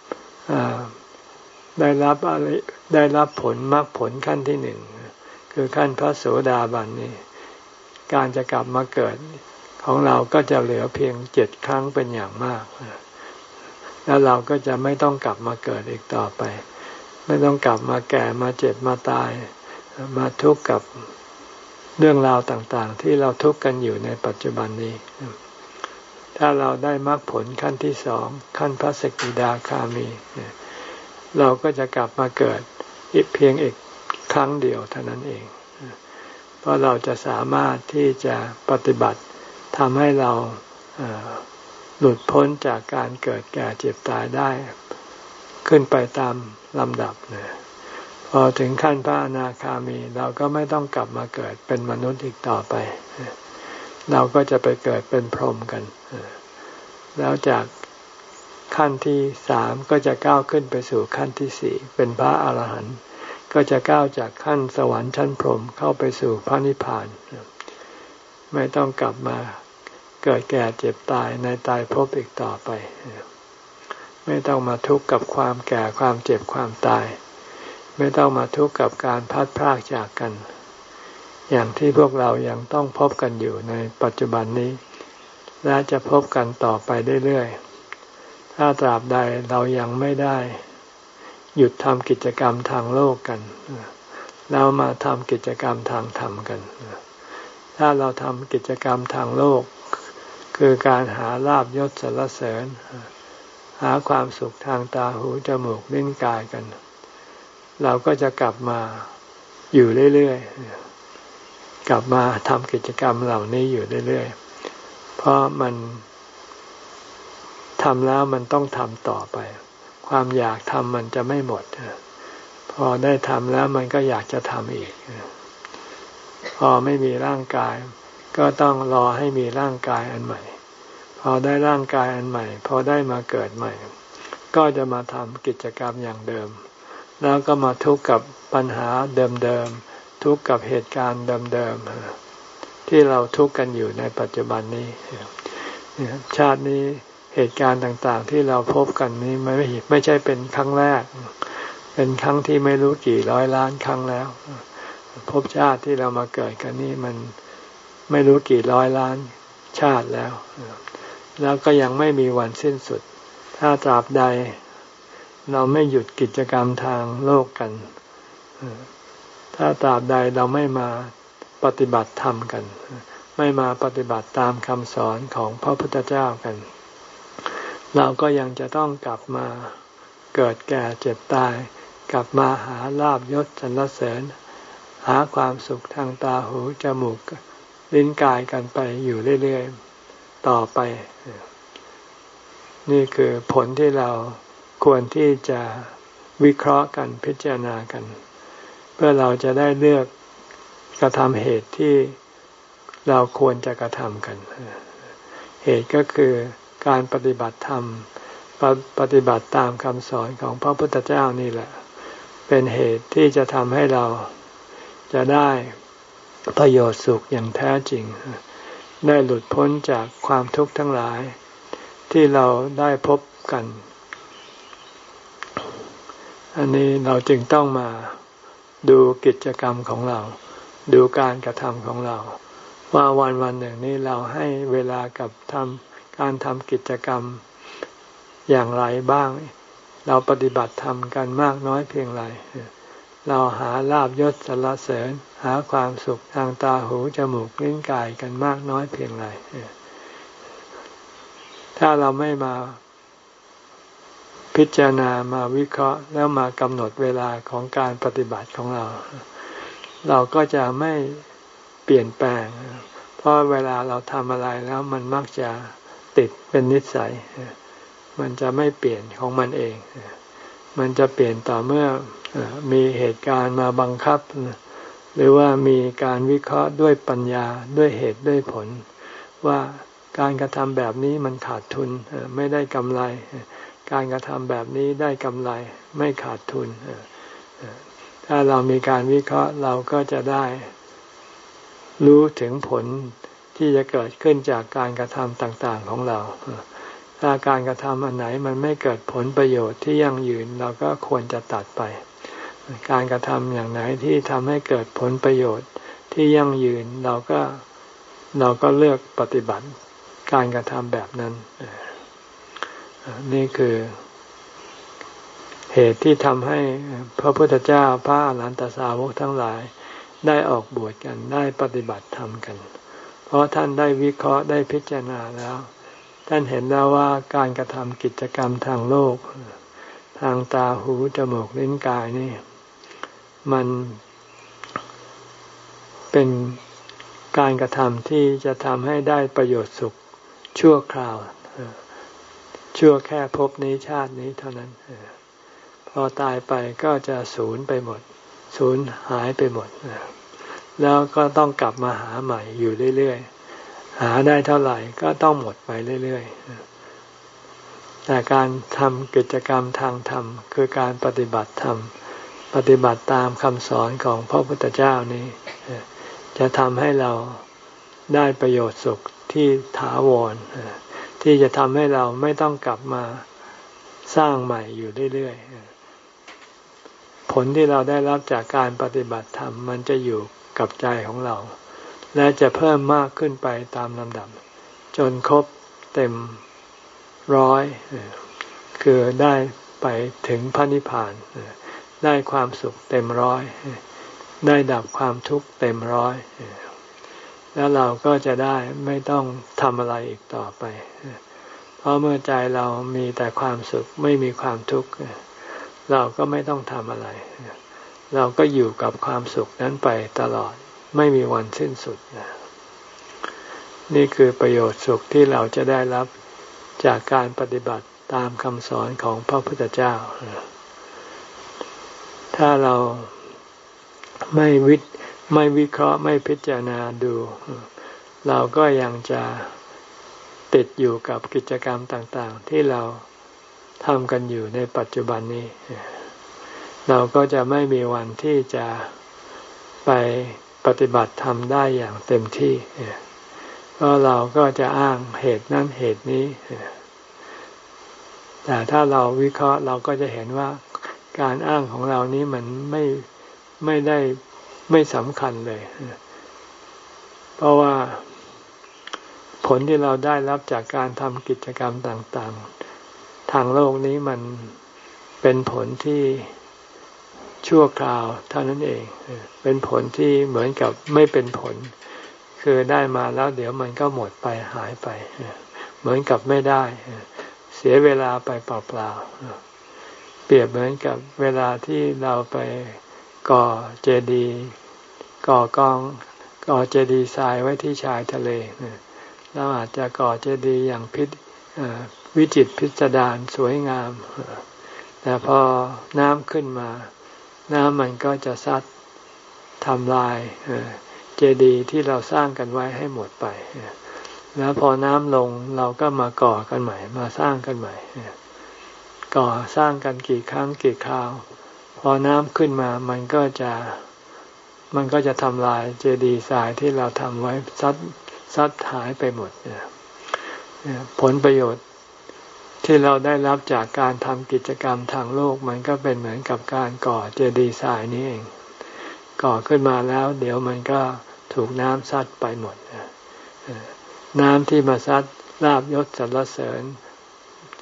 ได้รับอะไรได้รับผลมรรคผลขั้นที่หนึ่งคือขั้นพระโสดาบันนี่การจะกลับมาเกิดของเราก็จะเหลือเพียงเจ็ดครั้งเป็นอย่างมากแล้วเราก็จะไม่ต้องกลับมาเกิดอีกต่อไปไม่ต้องกลับมาแก่มาเจ็บมาตายมาทุกข์กับเรื่องราวต่างๆที่เราทุกข์กันอยู่ในปัจจุบันนี้ถ้าเราได้มรรคผลขั้นที่สองขั้นพระสกิทาคามีเราก็จะกลับมาเกิดอีกเพียงอีกครั้งเดียวเท่านั้นเองเพราะเราจะสามารถที่จะปฏิบัติทำให้เราหลุดพ้นจากการเกิดแก่เจ็บตายได้ขึ้นไปตามลำดับนะพอถึงขั้นพระอนาคามีเราก็ไม่ต้องกลับมาเกิดเป็นมนุษย์อีกต่อไปเราก็จะไปเกิดเป็นพรหมกันแล้วจากขั้นที่สามก็จะก้าวขึ้นไปสู่ขั้นที่สี่เป็นพระอรหันต์ก็จะก้าวจากขั้นสวรรค์ชั้นพรหมเข้าไปสู่พระนิพพานไม่ต้องกลับมาเกิดแก่เจ็บตายในตายภพอีกต่อไปไม่ต้องมาทุกข์กับความแก่ความเจ็บความตายไม่ต้องมาทุกข์กับการพลัดพรากจากกันอย่างที่พวกเรายังต้องพบกันอยู่ในปัจจุบันนี้และจะพบกันต่อไปเรื่อยๆถ้าตราบใดเรายังไม่ได้หยุดทำกิจกรรมทางโลกกันแล้วมาทำกิจกรรมทางธรรมกันถ้าเราทำกิจกรรมทางโลกคือการหาลาภยศสรรเสริญหาความสุขทางตาหูจมูกลิ้นกายกันเราก็จะกลับมาอยู่เรื่อยๆกลับมาทำกิจกรรมเหล่านี้อยู่เรื่อยๆเพราะมันทำแล้วมันต้องทำต่อไปความอยากทำมันจะไม่หมดพอได้ทำแล้วมันก็อยากจะทำอีกพอไม่มีร่างกายก็ต้องรอให้มีร่างกายอันใหม่พอได้ร่างกายอันใหม่พอได้มาเกิดใหม่ก็จะมาทำกิจกรรมอย่างเดิมแล้วก็มาทุกข์กับปัญหาเดิมๆทุกข์กับเหตุการณ์เดิมๆที่เราทุกข์กันอยู่ในปัจจุบันนี้ชาตินี้เหตุการณ์ต่างๆที่เราพบกันนี้ไม่ไม่ใช่เป็นครั้งแรกเป็นครั้งที่ไม่รู้กี่ร้อยล้านครั้งแล้วภพชาติที่เรามาเกิดกันนี้มันไม่รู้กี่ร้อยล้านชาติแล้วแล้วก็ยังไม่มีวันสิ้นสุดถ้าตราบใดเราไม่หยุดกิจกรรมทางโลกกันถ้าตราบใดเราไม่มาปฏิบัติธรรมกันไม่มาปฏิบัติตามคำสอนของพระพุทธเจ้ากันเราก็ยังจะต้องกลับมาเกิดแก่เจ็บตายกลับมาหาลาภยศสรรเสริญหาความสุขทางตาหูจมูกลิ้นกายกันไปอยู่เรื่อยๆต่อไปนี่คือผลที่เราควรที่จะวิเคราะห์กันพิจารณากันเพื่อเราจะได้เลือกกระทำเหตุที่เราควรจะกระทำกันเหตุก็คือการปฏิบัติธรรมปฏิบัติตามคำสอนของพระพุทธเจ้านี่แหละเป็นเหตุที่จะทำให้เราจะได้ประโยชน์สุขอย่างแท้จริงได้หลุดพ้นจากความทุกข์ทั้งหลายที่เราได้พบกันอันนี้เราจึงต้องมาดูกิจกรรมของเราดูการกระทำของเราว่าวันวันหนึ่งนี้เราให้เวลากับทำการทำกิจกรรมอย่างไรบ้างเราปฏิบัติธรรมกันมากน้อยเพียงไรเราหาลาภยศสรรเสริญหาความสุขทางตาหูจมูกลิ้นกายกันมากน้อยเพียงไรถ้าเราไม่มาพิจารณามาวิเคราะห์แล้วมากำหนดเวลาของการปฏิบัติของเราเราก็จะไม่เปลี่ยนแปลงเพราะเวลาเราทำอะไรแล้วมันมักจะติดเป็นนิสัยมันจะไม่เปลี่ยนของมันเองมันจะเปลี่ยนต่อเมื่อมีเหตุการณ์มาบังคับหรือว่ามีการวิเคราะห์ด้วยปัญญาด้วยเหตุด้วยผลว่าการกระทำแบบนี้มันขาดทุนไม่ได้กำไรการกระทำแบบนี้ได้กำไรไม่ขาดทุนถ้าเรามีการวิเคราะห์เราก็จะได้รู้ถึงผลที่จะเกิดขึ้นจากการกระทำต่างๆของเราถ้าการกระทำอันไหนมันไม่เกิดผลประโยชน์ที่ยั่งยืนเราก็ควรจะตัดไปการกระทำอย่างไหนที่ทำให้เกิดผลประโยชน์ที่ยั่งยืนเราก็เราก็เลือกปฏิบัติการกระทำแบบนั้นนี่คือเหตุที่ทำให้พระพุทธเจ้าพระอรหันตสาวกทั้งหลายได้ออกบวชกันได้ปฏิบัติธรรมกันเพราะท่านได้วิเคราะห์ได้พิจารณาแล้วท่านเห็นแล้วว่าการกระทำกิจกรรมทางโลกทางตาหูจมูกลิ้นกายนี่มันเป็นการกระทำที่จะทำให้ได้ประโยชน์สุขชั่วคราวชั่วแค่ภพนี้ชาตินี้เท่านั้นพอตายไปก็จะสูญไปหมดสูญหายไปหมดแล้วก็ต้องกลับมาหาใหม่อยู่เรื่อยๆหาได้เท่าไหร่ก็ต้องหมดไปเรื่อยๆแต่การทำกิจกรรมทางธรรมคือการปฏิบัติธรรมปฏิบัติตามคำสอนของพระพุทธเจ้านี้จะทำให้เราได้ประโยชน์สุขที่ถาวรที่จะทำให้เราไม่ต้องกลับมาสร้างใหม่อยู่เรื่อยๆผลที่เราได้รับจากการปฏิบัติธรรมมันจะอยู่กับใจของเราและจะเพิ่มมากขึ้นไปตามลำดับจนครบเต็มร้อยคือได้ไปถึงพระนิพพานได้ความสุขเต็มร้อยได้ดับความทุกข์เต็มร้อยแล้วเราก็จะได้ไม่ต้องทำอะไรอีกต่อไปเพราะเมื่อใจเรามีแต่ความสุขไม่มีความทุกข์เราก็ไม่ต้องทำอะไรเราก็อยู่กับความสุขนั้นไปตลอดไม่มีวันสิ้นสุดนี่คือประโยชน์สุขที่เราจะได้รับจากการปฏิบัติตามคำสอนของพระพุทธเจ้าถ้าเราไม่วิไม่วิเคราะห์ไม่พิจารณาดูเราก็ยังจะติดอยู่กับกิจกรรมต่างๆที่เราทำกันอยู่ในปัจจุบันนี้เราก็จะไม่มีวันที่จะไปปฏิบัติธรรมได้อย่างเต็มที่เพราะเราก็จะอ้างเหตุนั้นเหตุนี้แต่ถ้าเราวิเคราะห์เราก็จะเห็นว่าการอ้างของเรานี้มันไม่ไม่ได้ไม่สำคัญเลยเพราะว่าผลที่เราได้รับจากการทำกิจกรรมต่างๆทางโลกนี้มันเป็นผลที่ชั่วคราวเท่านั้นเองเป็นผลที่เหมือนกับไม่เป็นผลคือได้มาแล้วเดี๋ยวมันก็หมดไปหายไปเหมือนกับไม่ได้เสียเวลาไปเปล่าๆเปรียบเหมือนกับเวลาที่เราไปก่อเจดีย์ก่อกองก่อเจดีย์ทรายไว้ที่ชายทะเลเราอาจจะก่อเจดีย์อย่างพิวิจิตรพิสดารสวยงามแต่พอน้ำขึ้นมาน้ำมันก็จะซัดทำลายเจดีย์ที่เราสร้างกันไว้ให้หมดไปแล้วพอน้ำลงเราก็มาก่อกันใหม่มาสร้างกันใหม่ก่อสร้างกันกี่ครั้งกี่คราวพอน้ำขึ้นมามันก็จะมันก็จะทำลายเจดีย์ทรายที่เราทำไว้ซัดซัดหายไปหมดผลประโยชน์ที่เราได้รับจากการทำกิจกรรมทางโลกมันก็เป็นเหมือนกับการก่อเจดีย์ทรายนี้เองก่อขึ้นมาแล้วเดี๋ยวมันก็ถูกน้ำซัดไปหมดน้ำที่มาซัดลาภยศสรรเสริญ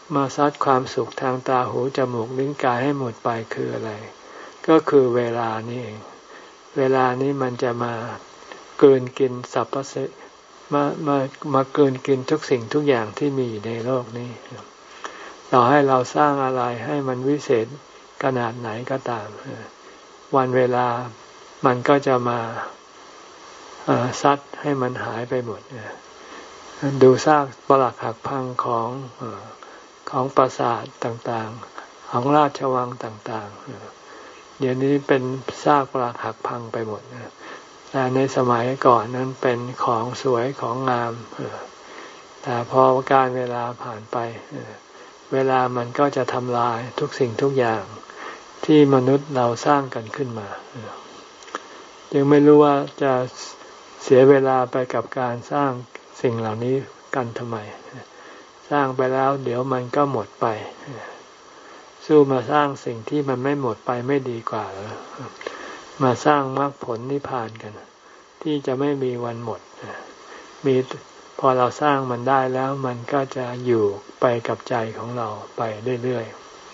มาซัดความสุขทางตาหูจมูกลิ้นกายให้หมดไปคืออะไรก็คือเวลานี่เองเวลานี้มันจะมาเกินกินสรรพสิ่งมามามาเกินกินทุกสิ่งทุกอย่างที่มีในโลกนี้ต่อให้เราสร้างอะไรให้มันวิเศษขนาดไหนก็ตามวันเวลามันก็จะมาซัดให้มันหายไปหมดดูซากปรักหักพังของของปราสาทต่างๆของราชวังต่างๆเดี๋ยวนี้เป็นซากปรักหักพังไปหมดแต่ในสมัยก่อนนั้นเป็นของสวยของงามแต่พอการเวลาผ่านไปเวลามันก็จะทำลายทุกสิ่งทุกอย่างที่มนุษย์เราสร้างกันขึ้นมายังไม่รู้ว่าจะเสียเวลาไปกับการสร้างสิ่งเหล่านี้กันทำไมสร้างไปแล้วเดี๋ยวมันก็หมดไปสู้มาสร้างสิ่งที่มันไม่หมดไปไม่ดีกว่าเหรอมาสร้างมรรคผลนิพพานกันที่จะไม่มีวันหมดมีพอเราสร้างมันได้แล้วมันก็จะอยู่ไปกับใจของเราไปเรื่อย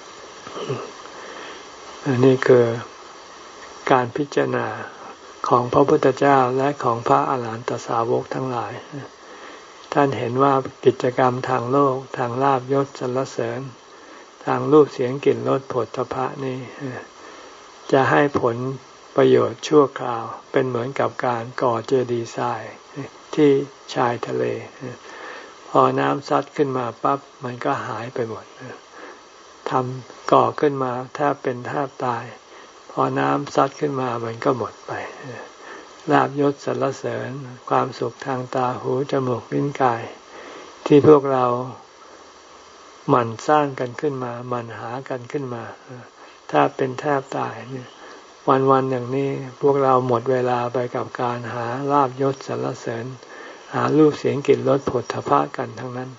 ๆอันนี้คือการพิจารณาของพระพุทธเจ้าและของพระอาหารหันตสาวกทั้งหลายท่านเห็นว่ากิจกรรมทางโลกทางลาภยศสรรเสริญทางรูปเสียงกลิ่นรสโผฏฐัพพะนี่จะให้ผลประโยชน์ชั่วคราวเป็นเหมือนกับการก่อเจดีย์ทรายที่ชายทะเลพอน้ำซัดขึ้นมาปั๊บมันก็หายไปหมดทำก่อขึ้นมาแทบเป็นแทบตายพอน้ำซัดขึ้นมามันก็หมดไปลาภยศสรรเสริญความสุขทางตาหูจมูกลิ้นกายที่พวกเราหมั่นสร้างกันขึ้นมาหมั่นหากันขึ้นมาแทบเป็นแทบตายวันวันอย่างนี้พวกเราหมดเวลาไปกับการหาลาภยศสรรเสริญหารูปเสียงกลิ่นรสโผฏฐัพพะกันทั้งนั้น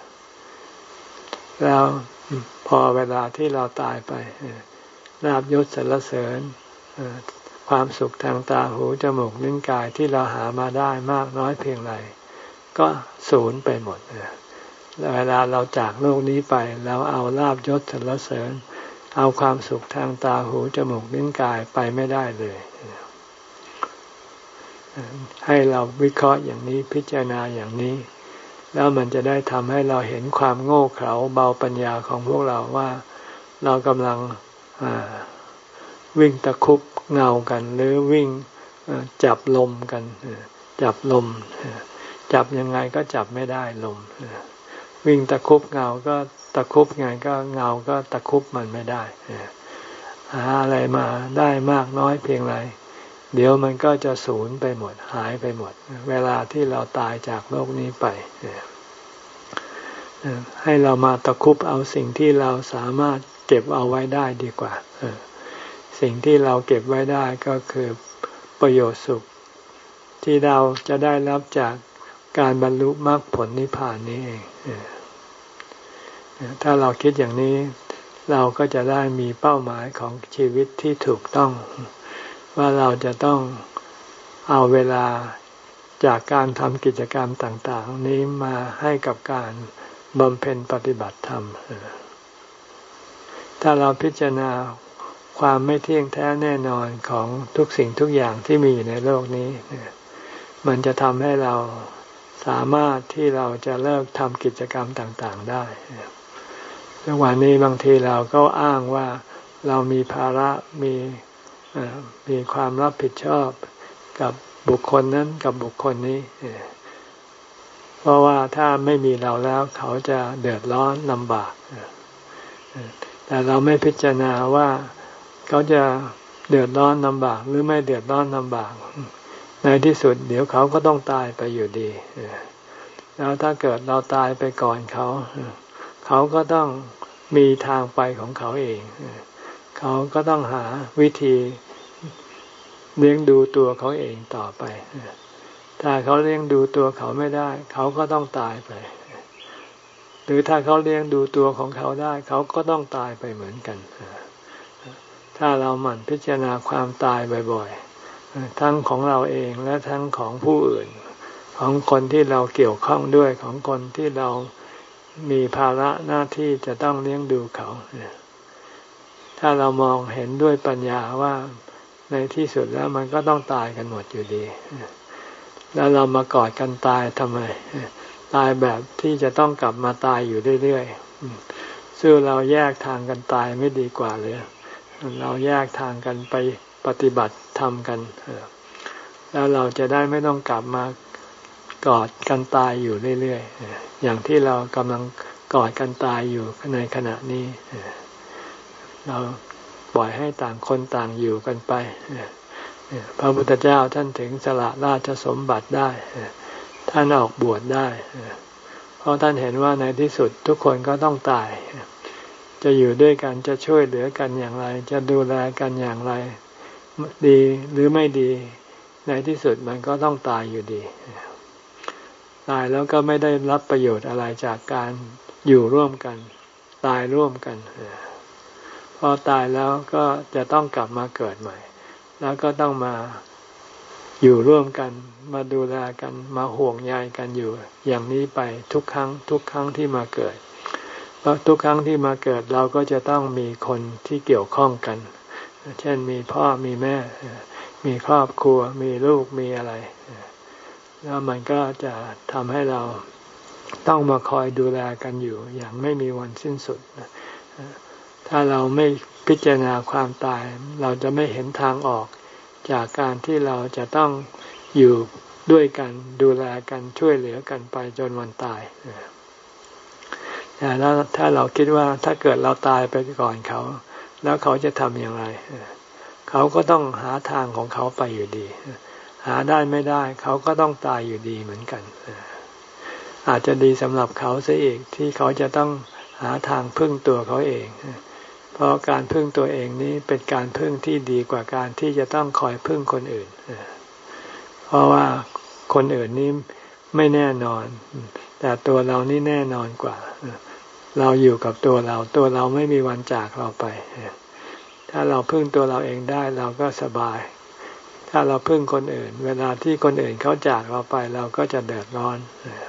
แล้วพอเวลาที่เราตายไปลาภยศสรรเสริญความสุขทางตาหูจมูกลิ้นกายที่เราหามาได้มากน้อยเพียงไรก็สูญไปหมดเวลาเราจากโลกนี้ไปแล้วเอาลาภยศสรรเสริญเอาความสุขทางตาหูจมูกลิ้นกายไปไม่ได้เลยให้เราวิเคราะห์อย่างนี้พิจารณาอย่างนี้แล้วมันจะได้ทำให้เราเห็นความโง่เขลาเบาปัญญาของพวกเราว่าเรากำลังวิ่งตะคุบเงากันหรือวิ่งจับลมกันจับลมจับยังไงก็จับไม่ได้ลมวิ่งตะคุบเงาก็ตะคุบไงก็เงาก็ตะคุบมันไม่ได้หาอะไรมาได้มากน้อยเพียงไรเดี๋ยวมันก็จะสูญไปหมดหายไปหมดเวลาที่เราตายจากโลกนี้ไปให้เรามาตะคุบเอาสิ่งที่เราสามารถเก็บเอาไว้ได้ดีกว่าสิ่งที่เราเก็บไว้ได้ก็คือประโยชน์สุขที่เราจะได้รับจากการบรรลุมรรคผลนิพพานนี้เองถ้าเราคิดอย่างนี้เราก็จะได้มีเป้าหมายของชีวิตที่ถูกต้องว่าเราจะต้องเอาเวลาจากการทำกิจกรรมต่างๆนี้มาให้กับการบำเพ็ญปฏิบัติธรรมถ้าเราพิจารณาความไม่เที่ยงแท้แน่นอนของทุกสิ่งทุกอย่างที่มีอยู่ในโลกนี้มันจะทำให้เราสามารถที่เราจะเลิกทำกิจกรรมต่างๆได้วันนี้บางทีเราก็อ้างว่าเรามีภาระมีมีความรับผิดชอบกับบุคคลนั้นกับบุคคลนี้เพราะว่าถ้าไม่มีเราแล้วเขาจะเดือดร้อนลำบากแต่เราไม่พิจารณาว่าเขาจะเดือดร้อนลำบากหรือไม่เดือดร้อนลำบากในที่สุดเดี๋ยวเขาก็ต้องตายไปอยู่ดีแล้วถ้าเกิดเราตายไปก่อนเขาเขาก็ต้องมีทางไปของเขาเองเขาก็ต้องหาวิธีเลี้ยงดูตัวเขาเองต่อไปถ้าเขาเลี้ยงดูตัวเขาไม่ได้เขาก็ต้องตายไปหรือถ้าเขาเลี้ยงดูตัวของเขาได้เขาก็ต้องตายไปเหมือนกันถ้าเราหมั่นพิจารณาความตายบ่อยๆทั้งของเราเองและทั้งของผู้อื่นของคนที่เราเกี่ยวข้องด้วยของคนที่เรามีภาระหน้าที่จะต้องเลี้ยงดูเขาถ้าเรามองเห็นด้วยปัญญาว่าในที่สุดแล้วมันก็ต้องตายกันหมดอยู่ดีแล้วเรามากอดกันตายทำไมตายแบบที่จะต้องกลับมาตายอยู่เรื่อยๆซึ่งเราแยกทางกันตายไม่ดีกว่าเลยเราแยกทางกันไปปฏิบัติธรรมกันแล้วเราจะได้ไม่ต้องกลับมากอดกันตายอยู่เรื่อยๆอย่างที่เรากำลังกอดกันตายอยู่ในขณะนี้เราปล่อยให้ต่างคนต่างอยู่กันไปพระพุทธเจ้าท่านถึงสละราชสมบัติได้ท่านออกบวชได้เพราะท่านเห็นว่าในที่สุดทุกคนก็ต้องตายจะอยู่ด้วยกันจะช่วยเหลือกันอย่างไรจะดูแลกันอย่างไรดีหรือไม่ดีในที่สุดมันก็ต้องตายอยู่ดีตายแล้วก็ไม่ได้รับประโยชน์อะไรจากการอยู่ร่วมกันตายร่วมกันพอตายแล้วก็จะต้องกลับมาเกิดใหม่แล้วก็ต้องมาอยู่ร่วมกันมาดูแลกันมาห่วงใยกันอยู่อย่างนี้ไปทุกครั้งทุกครั้งที่มาเกิดเพราะทุกครั้งที่มาเกิดเราก็จะต้องมีคนที่เกี่ยวข้องกันเช่นมีพ่อมีแม่มีครอบครัวมีลูกมีอะไรแล้วมันก็จะทำให้เราต้องมาคอยดูแลกันอยู่อย่างไม่มีวันสิ้นสุดถ้าเราไม่พิจารณาความตายเราจะไม่เห็นทางออกจากการที่เราจะต้องอยู่ด้วยกันดูแลกันช่วยเหลือกันไปจนวันตายแต่แล้วถ้าเราคิดว่าถ้าเกิดเราตายไปก่อนเขาแล้วเขาจะทำอย่างไรเขาก็ต้องหาทางของเขาไปอยู่ดีหาได้ไม่ได้เขาก็ต้องตายอยู่ดีเหมือนกันอาจจะดีสำหรับเขาซะอีกที่เขาจะต้องหาทางพึ่งตัวเขาเองเพราะการพึ่งตัวเองนี้เป็นการพึ่งที่ดีกว่าการที่จะต้องคอยพึ่งคนอื่นเพราะว่าคนอื่นนี้ไม่แน่นอนแต่ตัวเรานี่แน่นอนกว่าเราอยู่กับตัวเราตัวเราไม่มีวันจากเราไปถ้าเราพึ่งตัวเราเองได้เราก็สบายถ้าเราพึ่งคนอื่นเวลาที่คนอื่นเขาจากเราไปเราก็จะเดือดร้อน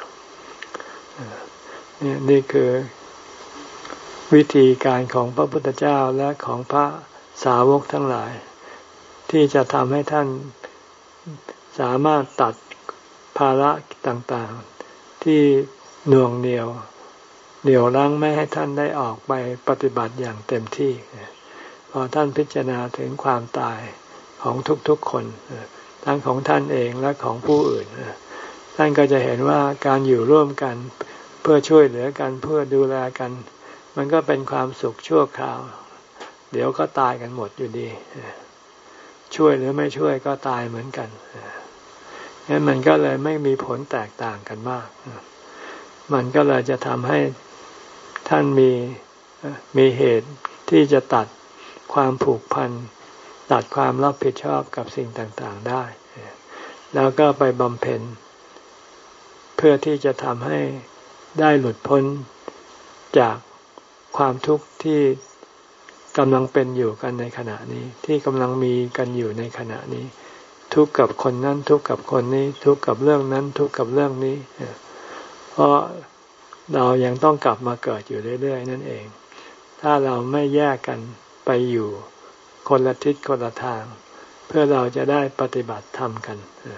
นี่นี่คือวิธีการของพระพุทธเจ้าและของพระสาวกทั้งหลายที่จะทำให้ท่านสามารถตัดภาระต่างๆที่หน่วงเหนี่ยวเหนี่ยวรั้งไม่ให้ท่านได้ออกไปปฏิบัติอย่างเต็มที่พอท่านพิจารณาถึงความตายของทุกๆคนทั้งของท่านเองและของผู้อื่นท่านก็จะเห็นว่าการอยู่ร่วมกันเพื่อช่วยเหลือกันเพื่อดูแลกันมันก็เป็นความสุขชั่วคราวเดี๋ยวก็ตายกันหมดอยู่ดีช่วยหรือไม่ช่วยก็ตายเหมือนกันงั้นมันก็เลยไม่มีผลแตกต่างกันมากมันก็เลยจะทำให้ท่านมีมีเหตุที่จะตัดความผูกพันตัดความรับผิดชอบกับสิ่งต่างๆได้แล้วก็ไปบำเพ็ญเพื่อที่จะทำให้ได้หลุดพ้นจากความทุกข์ที่กำลังเป็นอยู่กันในขณะนี้ที่กำลังมีกันอยู่ในขณะนี้ทุกข์กับคนนั้นทุกข์กับคนนี้ทุกข์กับเรื่องนั้นทุกข์กับเรื่องนี้เพราะเรายังต้องกลับมาเกิดอยู่เรื่อยๆนั่นเองถ้าเราไม่แยกกันไปอยู่คนละทิศคนละทางเพื่อเราจะได้ปฏิบัติธรรมกัน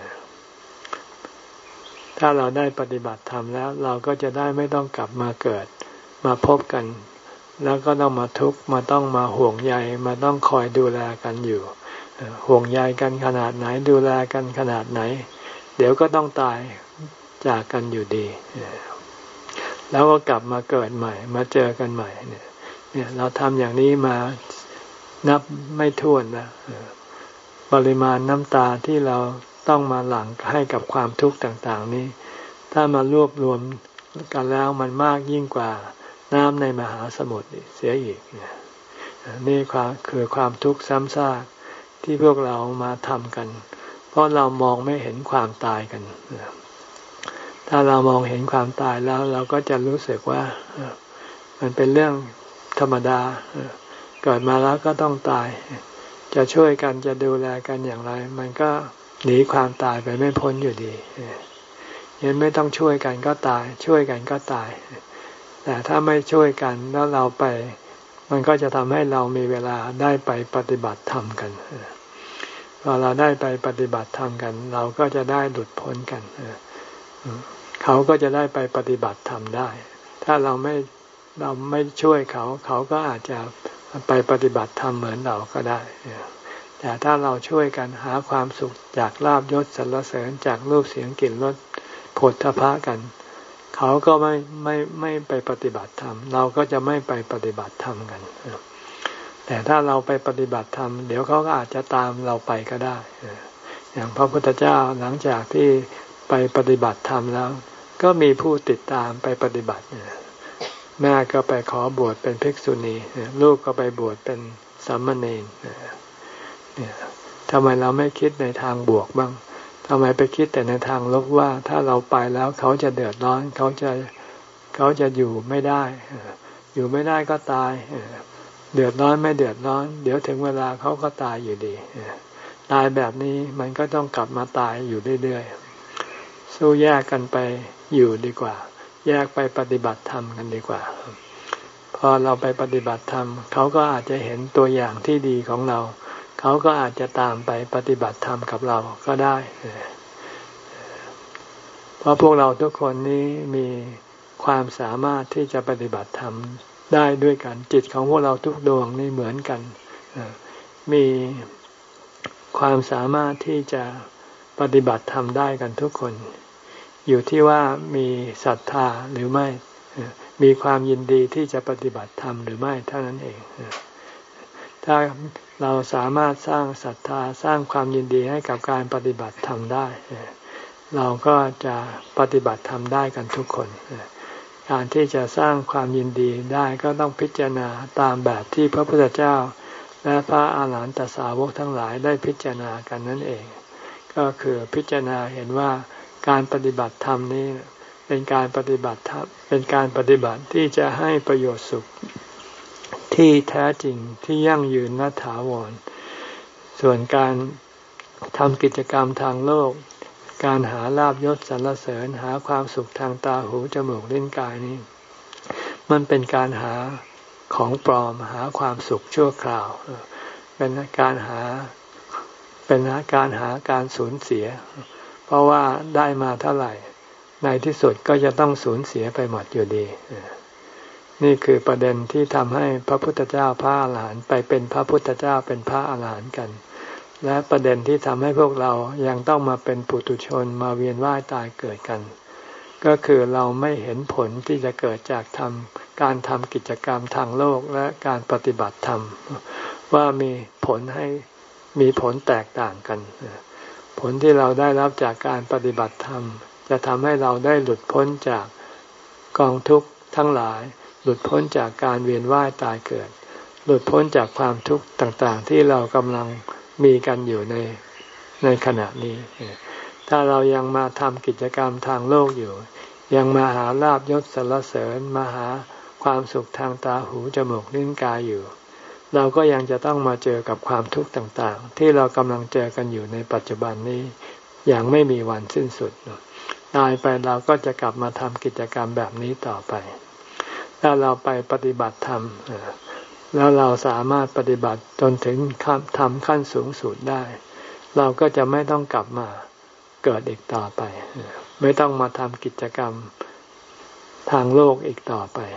ถ้าเราได้ปฏิบัติธรรมแล้วเราก็จะได้ไม่ต้องกลับมาเกิดมาพบกันแล้วก็ต้องมาทุกข์มาต้องมาห่วงใยมาต้องคอยดูแลกันอยู่ห่วงใยกันขนาดไหนดูแลกันขนาดไหนเดี๋ยวก็ต้องตายจากกันอยู่ดีแล้วก็กลับมาเกิดใหม่มาเจอกันใหม่เนี่ยเราทำอย่างนี้มานับไม่ถ้วนนะปริมาณน้ำตาที่เราต้องมาหลั่งให้กับความทุกข์ต่างๆนี้ถ้ามารวบรวมกันแล้วมันมากยิ่งกว่าน้ำในมหาสมุทรเสียอีกนี่คือความทุกข์ซ้ำซากที่พวกเรามาทำกันเพราะเรามองไม่เห็นความตายกันถ้าเรามองเห็นความตายแล้วเราก็จะรู้สึกว่ามันเป็นเรื่องธรรมดาเกิดมาแล้วก็ต้องตายจะช่วยกันจะดูแลกันอย่างไรมันก็หนีความตายไปไม่พ้นอยู่ดียังไม่ต้องช่วยกันก็ตายช่วยกันก็ตายแต่ถ้าไม่ช่วยกันแล้วเราไปมันก็จะทำให้เรามีเวลาได้ไปปฏิบัติธรรมกันพอเราได้ไปปฏิบัติธรรมกันเราก็จะได้หลุดพ้นกันเขาก็จะได้ไปปฏิบัติธรรมได้ถ้าเราไม่เราไม่ช่วยเขาเขาก็อาจจะไปปฏิบัติธรรมเหมือนเราก็ได้แต่ถ้าเราช่วยกันหาความสุขจากลาภยศสรรเสริญจากรูปเสียงกลิ่นรสโผฏฐัพพะกันเขาก็ไม่ไม่ไม่ไปปฏิบัติธรรมเราก็จะไม่ไปปฏิบัติธรรมกันแต่ถ้าเราไปปฏิบัติธรรมเดี๋ยวเขาก็อาจจะตามเราไปก็ได้อย่างพระพุทธเจ้าหลังจากที่ไปปฏิบัติธรรมแล้วก็มีผู้ติดตามไปปฏิบัติแม่ก็ไปขอบวชเป็นภิกษุณีลูกก็ไปบวชเป็นสามเณรทำไมเราไม่คิดในทางบวกบ้างทำไมไปคิดแต่ในทางลบว่าถ้าเราไปแล้วเขาจะเดือดร้อนเขาจะเขาจะอยู่ไม่ได้อยู่ไม่ได้ก็ตายเดือดร้อนไม่เดือดร้อนเดี๋ยวถึงเวลาเขาก็ตายอยู่ดีตายแบบนี้มันก็ต้องกลับมาตายอยู่เรื่อยๆสู้แยกกันไปอยู่ดีกว่าแยกไปปฏิบัติธรรมกันดีกว่าพอเราไปปฏิบัติธรรมเขาก็อาจจะเห็นตัวอย่างที่ดีของเราเขาก็อาจจะตามไปปฏิบัติธรรมกับเราก็ได้เพราะพวกเราทุกคนนี้มีความสามารถที่จะปฏิบัติธรรมได้ด้วยกันจิตของพวกเราทุกดวงนี่เหมือนกันมีความสามารถที่จะปฏิบัติธรรมได้กันทุกคนอยู่ที่ว่ามีศรัทธาหรือไม่มีความยินดีที่จะปฏิบัติธรรมหรือไม่เท่านั้นเองถ้าเราสามารถสร้างศรัทธาสร้างความยินดีให้กับการปฏิบัติธรรมได้เราก็จะปฏิบัติธรรมได้กันทุกคนการที่จะสร้างความยินดีได้ก็ต้องพิจารณาตามแบบที่พระพุทธเจ้าและพระอาหารหันตสาวกทั้งหลายได้พิจารณากันนั่นเองก็คือพิจารณาเห็นว่าการปฏิบัติธรรมนี้เป็นการปฏิบัติธรรมเป็นการปฏิบัติที่จะให้ประโยชน์สุขที่แท้จริงที่ยั่งยืนและถาวรส่วนการทำกิจกรรมทางโลกการหาลาภยศสรรเสริญหาความสุขทางตาหูจมูกลิ้นกายนี้มันเป็นการหาของปลอมหาความสุขชั่วคราวเป็นการหาเป็นการหาการสูญเสียเพราะว่าได้มาเท่าไหร่ในที่สุดก็จะต้องสูญเสียไปหมดอยู่ดีนี่คือประเด็นที่ทำให้พระพุทธเจ้าพระอรหันต์ไปเป็นพระพุทธเจ้าเป็นพระอรหันต์กันและประเด็นที่ทำให้พวกเรายังต้องมาเป็นปุถุชนมาเวียนว่ายตายเกิดกันก็คือเราไม่เห็นผลที่จะเกิดจากทำการทำกิจกรรมทางโลกและการปฏิบัติธรรมว่ามีผลให้มีผลแตกต่างกันผลที่เราได้รับจากการปฏิบัติธรรมจะทำให้เราได้หลุดพ้นจากกองทุกข์ทั้งหลายหลุดพ้นจากการเวียนว่ายตายเกิดหลุดพ้นจากความทุกข์ต่างๆที่เรากำลังมีกันอยู่ในในขณะนี้ถ้าเรายังมาทำกิจกรรมทางโลกอยู่ยังมาหาลาภยศสรรเสริญมาหาความสุขทางตาหูจมูกลิ้นกายอยู่เราก็ยังจะต้องมาเจอกับความทุกข์ต่างๆที่เรากำลังเจอกันอยู่ในปัจจุบันนี้อย่างไม่มีวันสิ้นสุดตายไปเราก็จะกลับมาทำกิจกรรมแบบนี้ต่อไปถ้าเราไปปฏิบัติธรรมแล้วเราสามารถปฏิบัติจนถึงขั้นทำขั้นสูงสุดได้เราก็จะไม่ต้องกลับมาเกิดอีกต่อไปไม่ต้องมาทำกิจกรรมทางโลกอีกต่อไป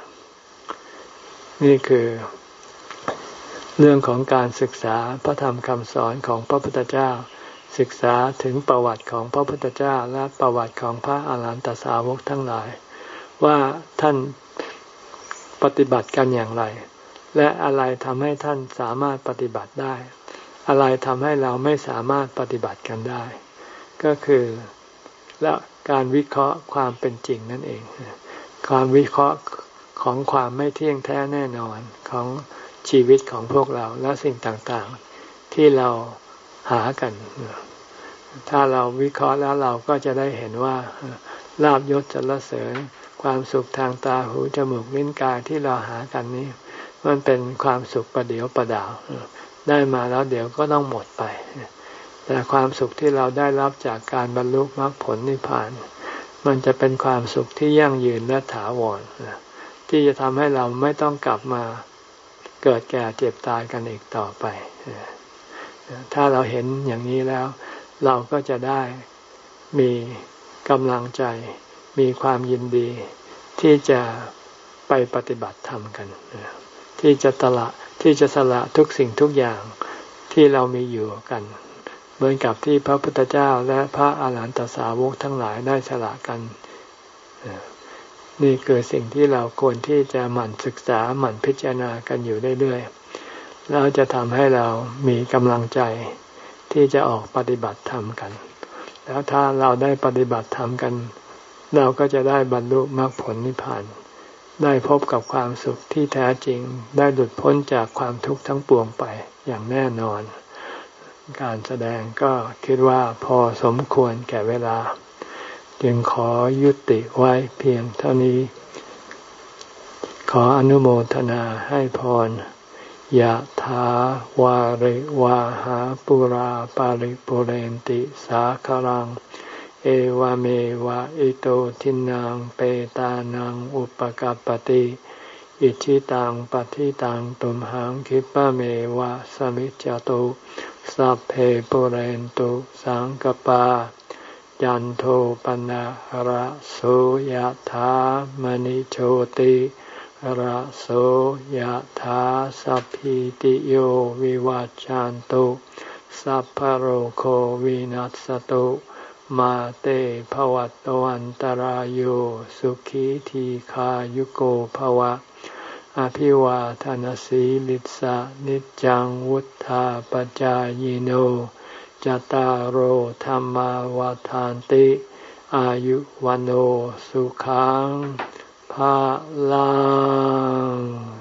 นี่คือเรื่องของการศึกษาพระธรรมคำสอนของพระพุทธเจ้าศึกษาถึงประวัติของพระพุทธเจ้าและประวัติของพระอาหารหันตสาวกทั้งหลายว่าท่านปฏิบัติกันอย่างไรและอะไรทำให้ท่านสามารถปฏิบัติได้อะไรทำให้เราไม่สามารถปฏิบัติกันได้ก็คือและการวิเคราะห์ความเป็นจริงนั่นเองความวิเคราะห์ของความไม่เที่ยงแท้แน่นอนของชีวิตของพวกเราและสิ่งต่างๆที่เราหากันถ้าเราวิเคราะห์แล้วเราก็จะได้เห็นว่าลาภยศสรรเสริญความสุขทางตาหูจมูกลิ้นกายที่เราหากันนี้มันเป็นความสุขประเดี๋ยวประดาวได้มาแล้วเดี๋ยวก็ต้องหมดไปแต่ความสุขที่เราได้รับจากการบรรลุมรรคผลนิพพานมันจะเป็นความสุขที่ยั่งยืนและถาวรที่จะทำให้เราไม่ต้องกลับมาเกิดแก่เจ็บตายกันอีกต่อไปถ้าเราเห็นอย่างนี้แล้วเราก็จะได้มีกำลังใจมีความยินดีที่จะไปปฏิบัติธรรมกันที่จะตละที่จะสละทุกสิ่งทุกอย่างที่เรามีอยู่กันเหมือนกับที่พระพุทธเจ้าและพระอาหารหันตสาวกทั้งหลายได้สละกันนี่คือสิ่งที่เราควรที่จะหมั่นศึกษาหมั่นพิจารณากันอยู่เรื่อยๆแล้วจะทำให้เรามีกำลังใจที่จะออกปฏิบัติธรรมกันแล้วถ้าเราได้ปฏิบัติธรรมกันเราก็จะได้บรรลุมรรคผลนิพพานได้พบกับความสุขที่แท้จริงได้หลุดพ้นจากความทุกข์ทั้งปวงไปอย่างแน่นอนการแสดงก็คิดว่าพอสมควรแก่เวลาจึงขอยุติไว้เพียงเท่านี้ขออนุโมทนาให้พรยะถาวาริวาหาปุราปาริปุเรนติสาคารังเอวเมวะอิโตทินังเปตานังอุปกัปปติอิชิตังปฏิตังตุมหังคิปะเมวะสมิจจตุสัพเพปุเรนตุสังกปายันโทปนะระโสยถามณิโชติระโสยถาสัพพิติโยวิวัจจันตุสัพพะโรโควินัสสตุมาเตภวัตวันตารโยสุขีทีขายุโกภวะอภิวาทนสีลิสะนิจังวุธาปจายโนจตารโหธรรมวาทานติอายุวันโอสุขังภาลัง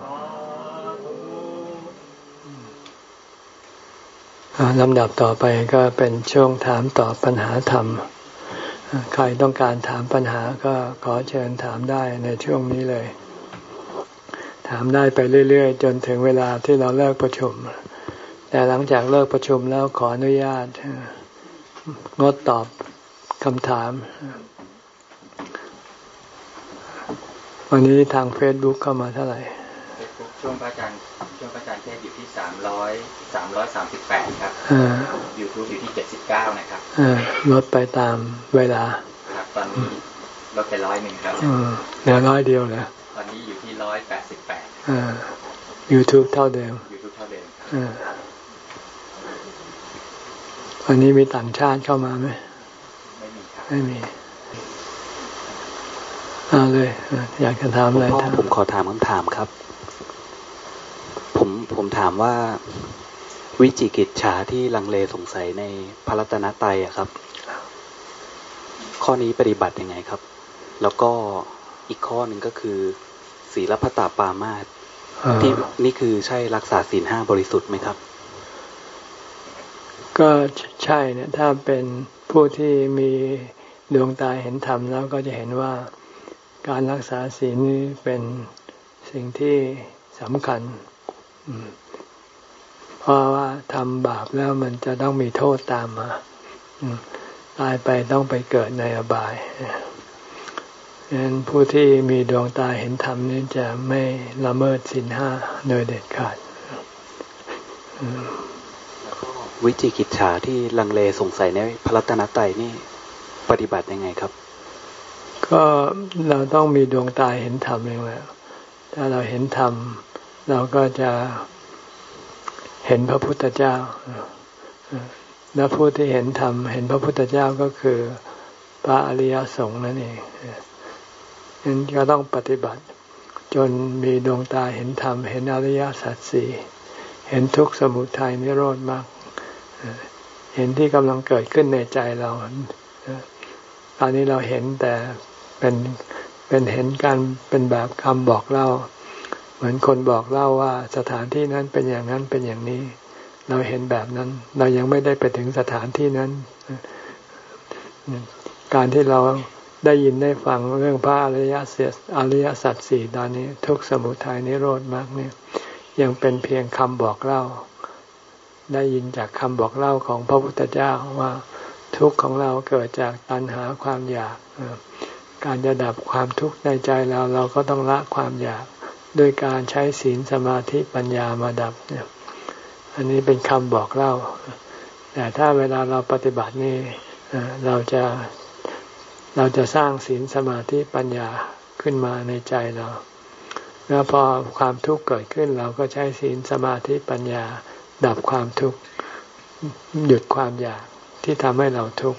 ลำดับต่อไปก็เป็นช่วงถามตอบปัญหาธรรมใครต้องการถามปัญหาก็ขอเชิญถามได้ในช่วงนี้เลยถามได้ไปเรื่อยๆจนถึงเวลาที่เราเลิกประชุมแต่หลังจากเลิกประชุมแล้วขออนุญาตงดตอบคำถามวันนี้ทาง Facebook เข้ามาเท่าไหร่ Facebook ช่วงพระอาจารย์ช่วงพระอาจารย์เทศอยู่ที่สามร้อย สามร้อยสามสิบแปดครับ YouTube อยู่ที่เจ็ดสิบเก้านะครับลดไปตามเวลาครับตอนนี้ลดไปร้อยหนึ่งครับเหลือร้อยเดียวเหรอตอนนี้อยู่ที่ร้อยแปดสิบแปด YouTube เท่าเดิม YouTube เท่าเดิมวันนี้มีต่างชาติเข้ามาไหมไม่มีครับไม่มีเอาเลยอยากจะถามอะไรถามผมขอถามคำถามครับผมผมถามว่าวิจิกิจฉาที่ลังเลสงสัยในพระรัตนตรัยอะครับข้อนี้ปฏิบัติยังไงครับแล้วก็อีกข้อหนึ่งก็คือศีลพัตตปามาสที่นี่คือใช่รักษาศีลห้าบริสุทธิ์ไหมครับก็ใช่เนี่ยถ้าเป็นผู้ที่มีดวงตาเห็นธรรมแล้วก็จะเห็นว่าการรักษาศีลนี้เป็นสิ่งที่สำคัญเพราะว่าทำบาปแล้วมันจะต้องมีโทษตามมาตายไปต้องไปเกิดในอบายดังนั้นผู้ที่มีดวงตาเห็นธรรมนี้จะไม่ละเมิดศีลห้าโดยเด็ดขาดวิจิกิจฉาที่ลังเลสงสัยในพระรัตนตรัยนี่ปฏิบัติยังไงครับก็เราต้องมีดวงตาเห็นธรรมเองแหละถ้าเราเห็นธรรมเราก็จะเห็นพระพุทธเจ้าและผู้ที่เห็นธรรมเห็นพระพุทธเจ้าก็คือพระอริยสงฆ์นั่นเองนั้นก็ต้องปฏิบัติจนมีดวงตาเห็นธรรมเห็นอริยสัจสี่เห็นทุกข์สมุทัยนิโรธมรรคเห็นที่กำลังเกิดขึ้นในใจเราตอนนี้เราเห็นแต่เป็นเป็นเห็นการเป็นแบบคำบอกเล่าเหมือนคนบอกเล่าว่าสถานที่นั้นเป็นอย่างนั้นเป็นอย่างนี้เราเห็นแบบนั้นเรายังไม่ได้ไปถึงสถานที่นั้นการที่เราได้ยินได้ฟังเรื่องพระอริยสัจอริยสัจสี่ตอนนี้ทุกข์สมุทัยนิโรธมรรคเนี่ยยังเป็นเพียงคำบอกเล่าได้ยินจากคำบอกเล่าของพระพุทธเจ้าว่าทุกข์ของเราเกิดจากตัณหาความอยากการจะดับความทุกข์ในใจเราเราก็ต้องละความอยากด้วยการใช้ศีลสมาธิปัญญามาดับเนี่ยอันนี้เป็นคำบอกเล่าแต่ถ้าเวลาเราปฏิบัตินี่เราจะเราจะสร้างศีลสมาธิปัญญาขึ้นมาในใจเราแล้วพอความทุกข์เกิดขึ้นเราก็ใช้ศีลสมาธิปัญญาดับความทุกข์หยุดความอยากที่ทำให้เราทุกข์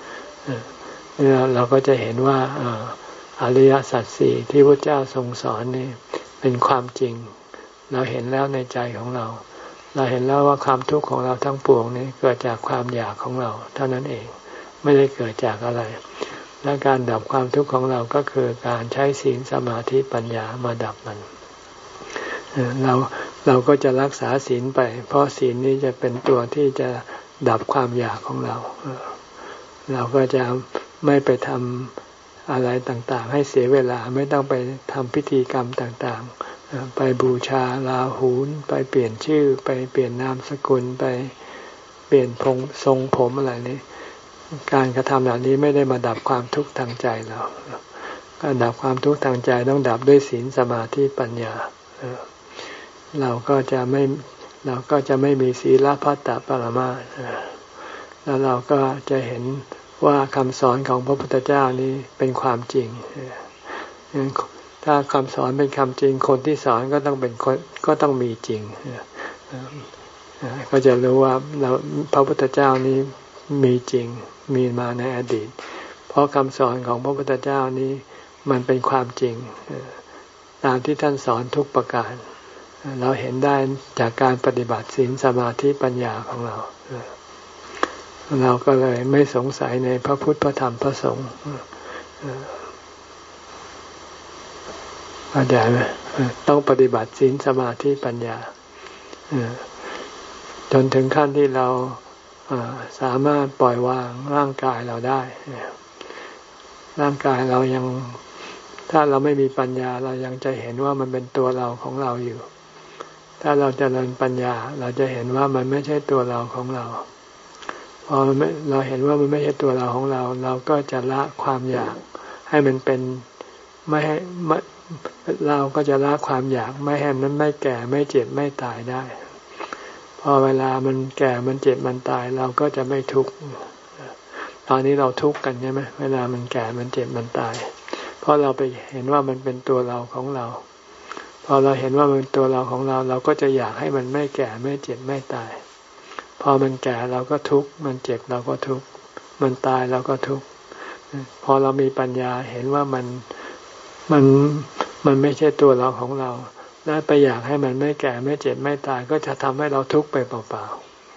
เราก็จะเห็นว่าอริยสัจสี่ที่พระเจ้าทรงสอนนี่เป็นความจริงเราเห็นแล้วในใจของเราเราเห็นแล้วว่าความทุกข์ของเราทั้งปวงนี้เกิดจากความอยากของเราเท่านั้นเองไม่ได้เกิดจากอะไรและการดับความทุกข์ของเราก็คือการใช้ศีลสมาธิปัญญามาดับมันเราเราก็จะรักษาศีลไปเพราะศีลนี้จะเป็นตัวที่จะดับความอยากของเราเราก็จะไม่ไปทำอะไรต่างๆให้เสียเวลาไม่ต้องไปทำพิธีกรรมต่างๆไปบูชาราหูนไปเปลี่ยนชื่อไปเปลี่ยนนามสกุลไปเปลี่ยนพงทรงผมอะไรนี้การกระทำเหล่านี้ไม่ได้มาดับความทุกข์ทางใจเราการดับความทุกข์ทางใจต้องดับด้วยศีลสมาธิปัญญาเราก็จะไม่เราก็จะไม่มีศีลพัตตปรมาสแล้วเราก็จะเห็นว่าคำสอนของพระพุทธเจ้านี้เป็นความจริงถ้าคำสอนเป็นคำจริงคนที่สอนก็ต้องเป็นคนก็ต้องมีจริงก็จะรู้ว่าเราพระพุทธเจ้านี้มีจริงมีมาในอดีตเพราะคำสอนของพระพุทธเจ้านี้มันเป็นความจริงตามที่ท่านสอนทุกประการเราเห็นได้จากการปฏิบัติศีลสมาธิปัญญาของเราเราก็เลยไม่สงสัยในพระพุทธพระธรรมพระสงฆ์เข้าใจไหมต้องปฏิบัติศีลสมาธิปัญญาจนถึงขั้นที่เราสามารถปล่อยวางร่างกายเราได้ร่างกายเรายังถ้าเราไม่มีปัญญาเรายังจะเห็นว่ามันเป็นตัวเราของเราอยู่ถ้าเราเจริญปัญญาเราจะเห็นว่ามันไม่ใช่ตัวเราของเราพอเราเห็นว่ามันไม่ใช่ตัวเราของเราเราก็จะละความอยากให้มันเป็นไม่ให้เราก็จะละความอยากไม่ให้มันไม่แก่ไม่เจ็บไม่ตายได้พอเวลามันแก่มันเจ็บมันตายเราก็จะไม่ทุกข์ตอนนี้เราทุกข์กันใช่ไหมเวลามันแก่มันเจ็บมันตายเพราะเราไปเห็นว่ามันเป็นตัวเราของเราพอเราเห็นว่ามันเป็นตัวเราของเราเราก็จะอยากให้มันไม่แก่ไม่เจ็บไม่ตายพอมันแก่เราก็ทุกข์มันเจ็บเราก็ทุกข์มันตายเราก็ทุกข์พอเรามีปัญญาเห็นว่ามันมันมันไม่ใช่ตัวเราของเราและไปอยากให้มันไม่แก่ไม่เจ็บไม่ตายก็จะทำให้เราทุกข์ไปเปล่า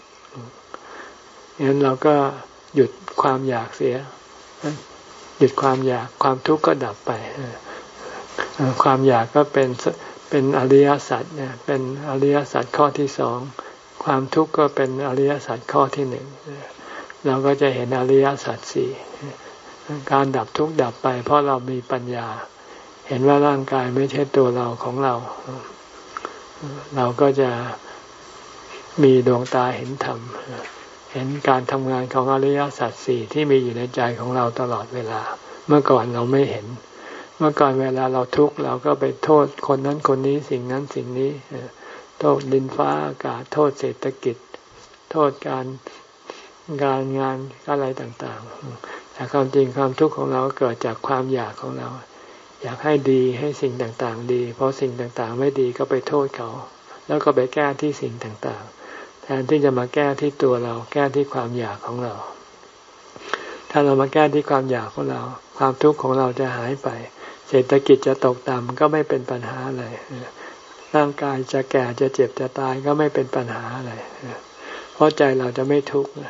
ๆงั้นเราก็หยุดความอยากเสียหยุดความอยากความทุกข์ก็ดับไปความอยากก็เป็นเป็นอริยสัจเนี่ยเป็นอริยสัจข้อที่สองความทุกข์ก็เป็นอริยสัจข้อที่หนึ่งเราก็จะเห็นอริยสัจสี่การดับทุกข์ดับไปเพราะเรามีปัญญาเห็นว่าร่างกายไม่ใช่ตัวเราของเราเราก็จะมีดวงตาเห็นธรรมเห็นการทำงานของอริยสัจสี่ที่มีอยู่ในใจของเราตลอดเวลาเมื่อก่อนเราไม่เห็นเมื่อก่อนเวลาเราทุกข์เราก็ไปโทษคนนั้นคนนี้สิ่งนั้นสิ่งนี้โทษดินฟ้าอากาศโทษเศรษฐกิจโทษการการงานอะไรต่างๆแต่ความจริงความทุกข์ของเราเกิดจากความอยากของเราอยากให้ดีให้สิ่งต่างๆดีเพราะสิ่งต่างๆไม่ดีก็ไปโทษเขาแล้วก็ไปแก้ที่สิ่งต่างๆแทนที่จะมาแก้ที่ตัวเราแก้ที่ความอยากของเราถ้าเรามาแก้ที่ความอยากของเราความทุกข์ของเราจะหายไปเศรษฐกิจจะตกต่ำก็ไม่เป็นปัญหาอะไรร่างกายจะแก่จะเจ็บจะตายก็ไม่เป็นปัญหาอะไรเพราะใจเราจะไม่ทุกข์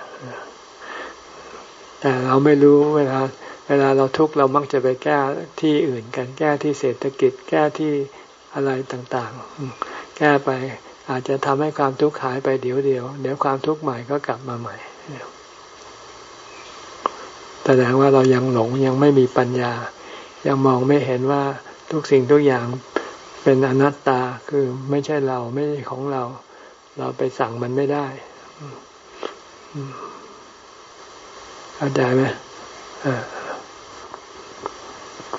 แต่เราไม่รู้เวลาเวลาเราทุกข์เรามักจะไปแก้ที่อื่นกันแก้ที่เศรษฐกิจแก้ที่อะไรต่างๆแก้ไปอาจจะทำให้ความทุกข์หายไปเดี๋ยวเดียวเดี๋ยวความทุกข์ใหม่ก็กลับมาใหม่แสดงว่าเรายังหลงยังไม่มีปัญญายังมองไม่เห็นว่าทุกสิ่งทุกอย่างเป็นอนัตตาคือไม่ใช่เราไม่ใช่ของเราเราไปสั่งมันไม่ได้เข้าใจไหม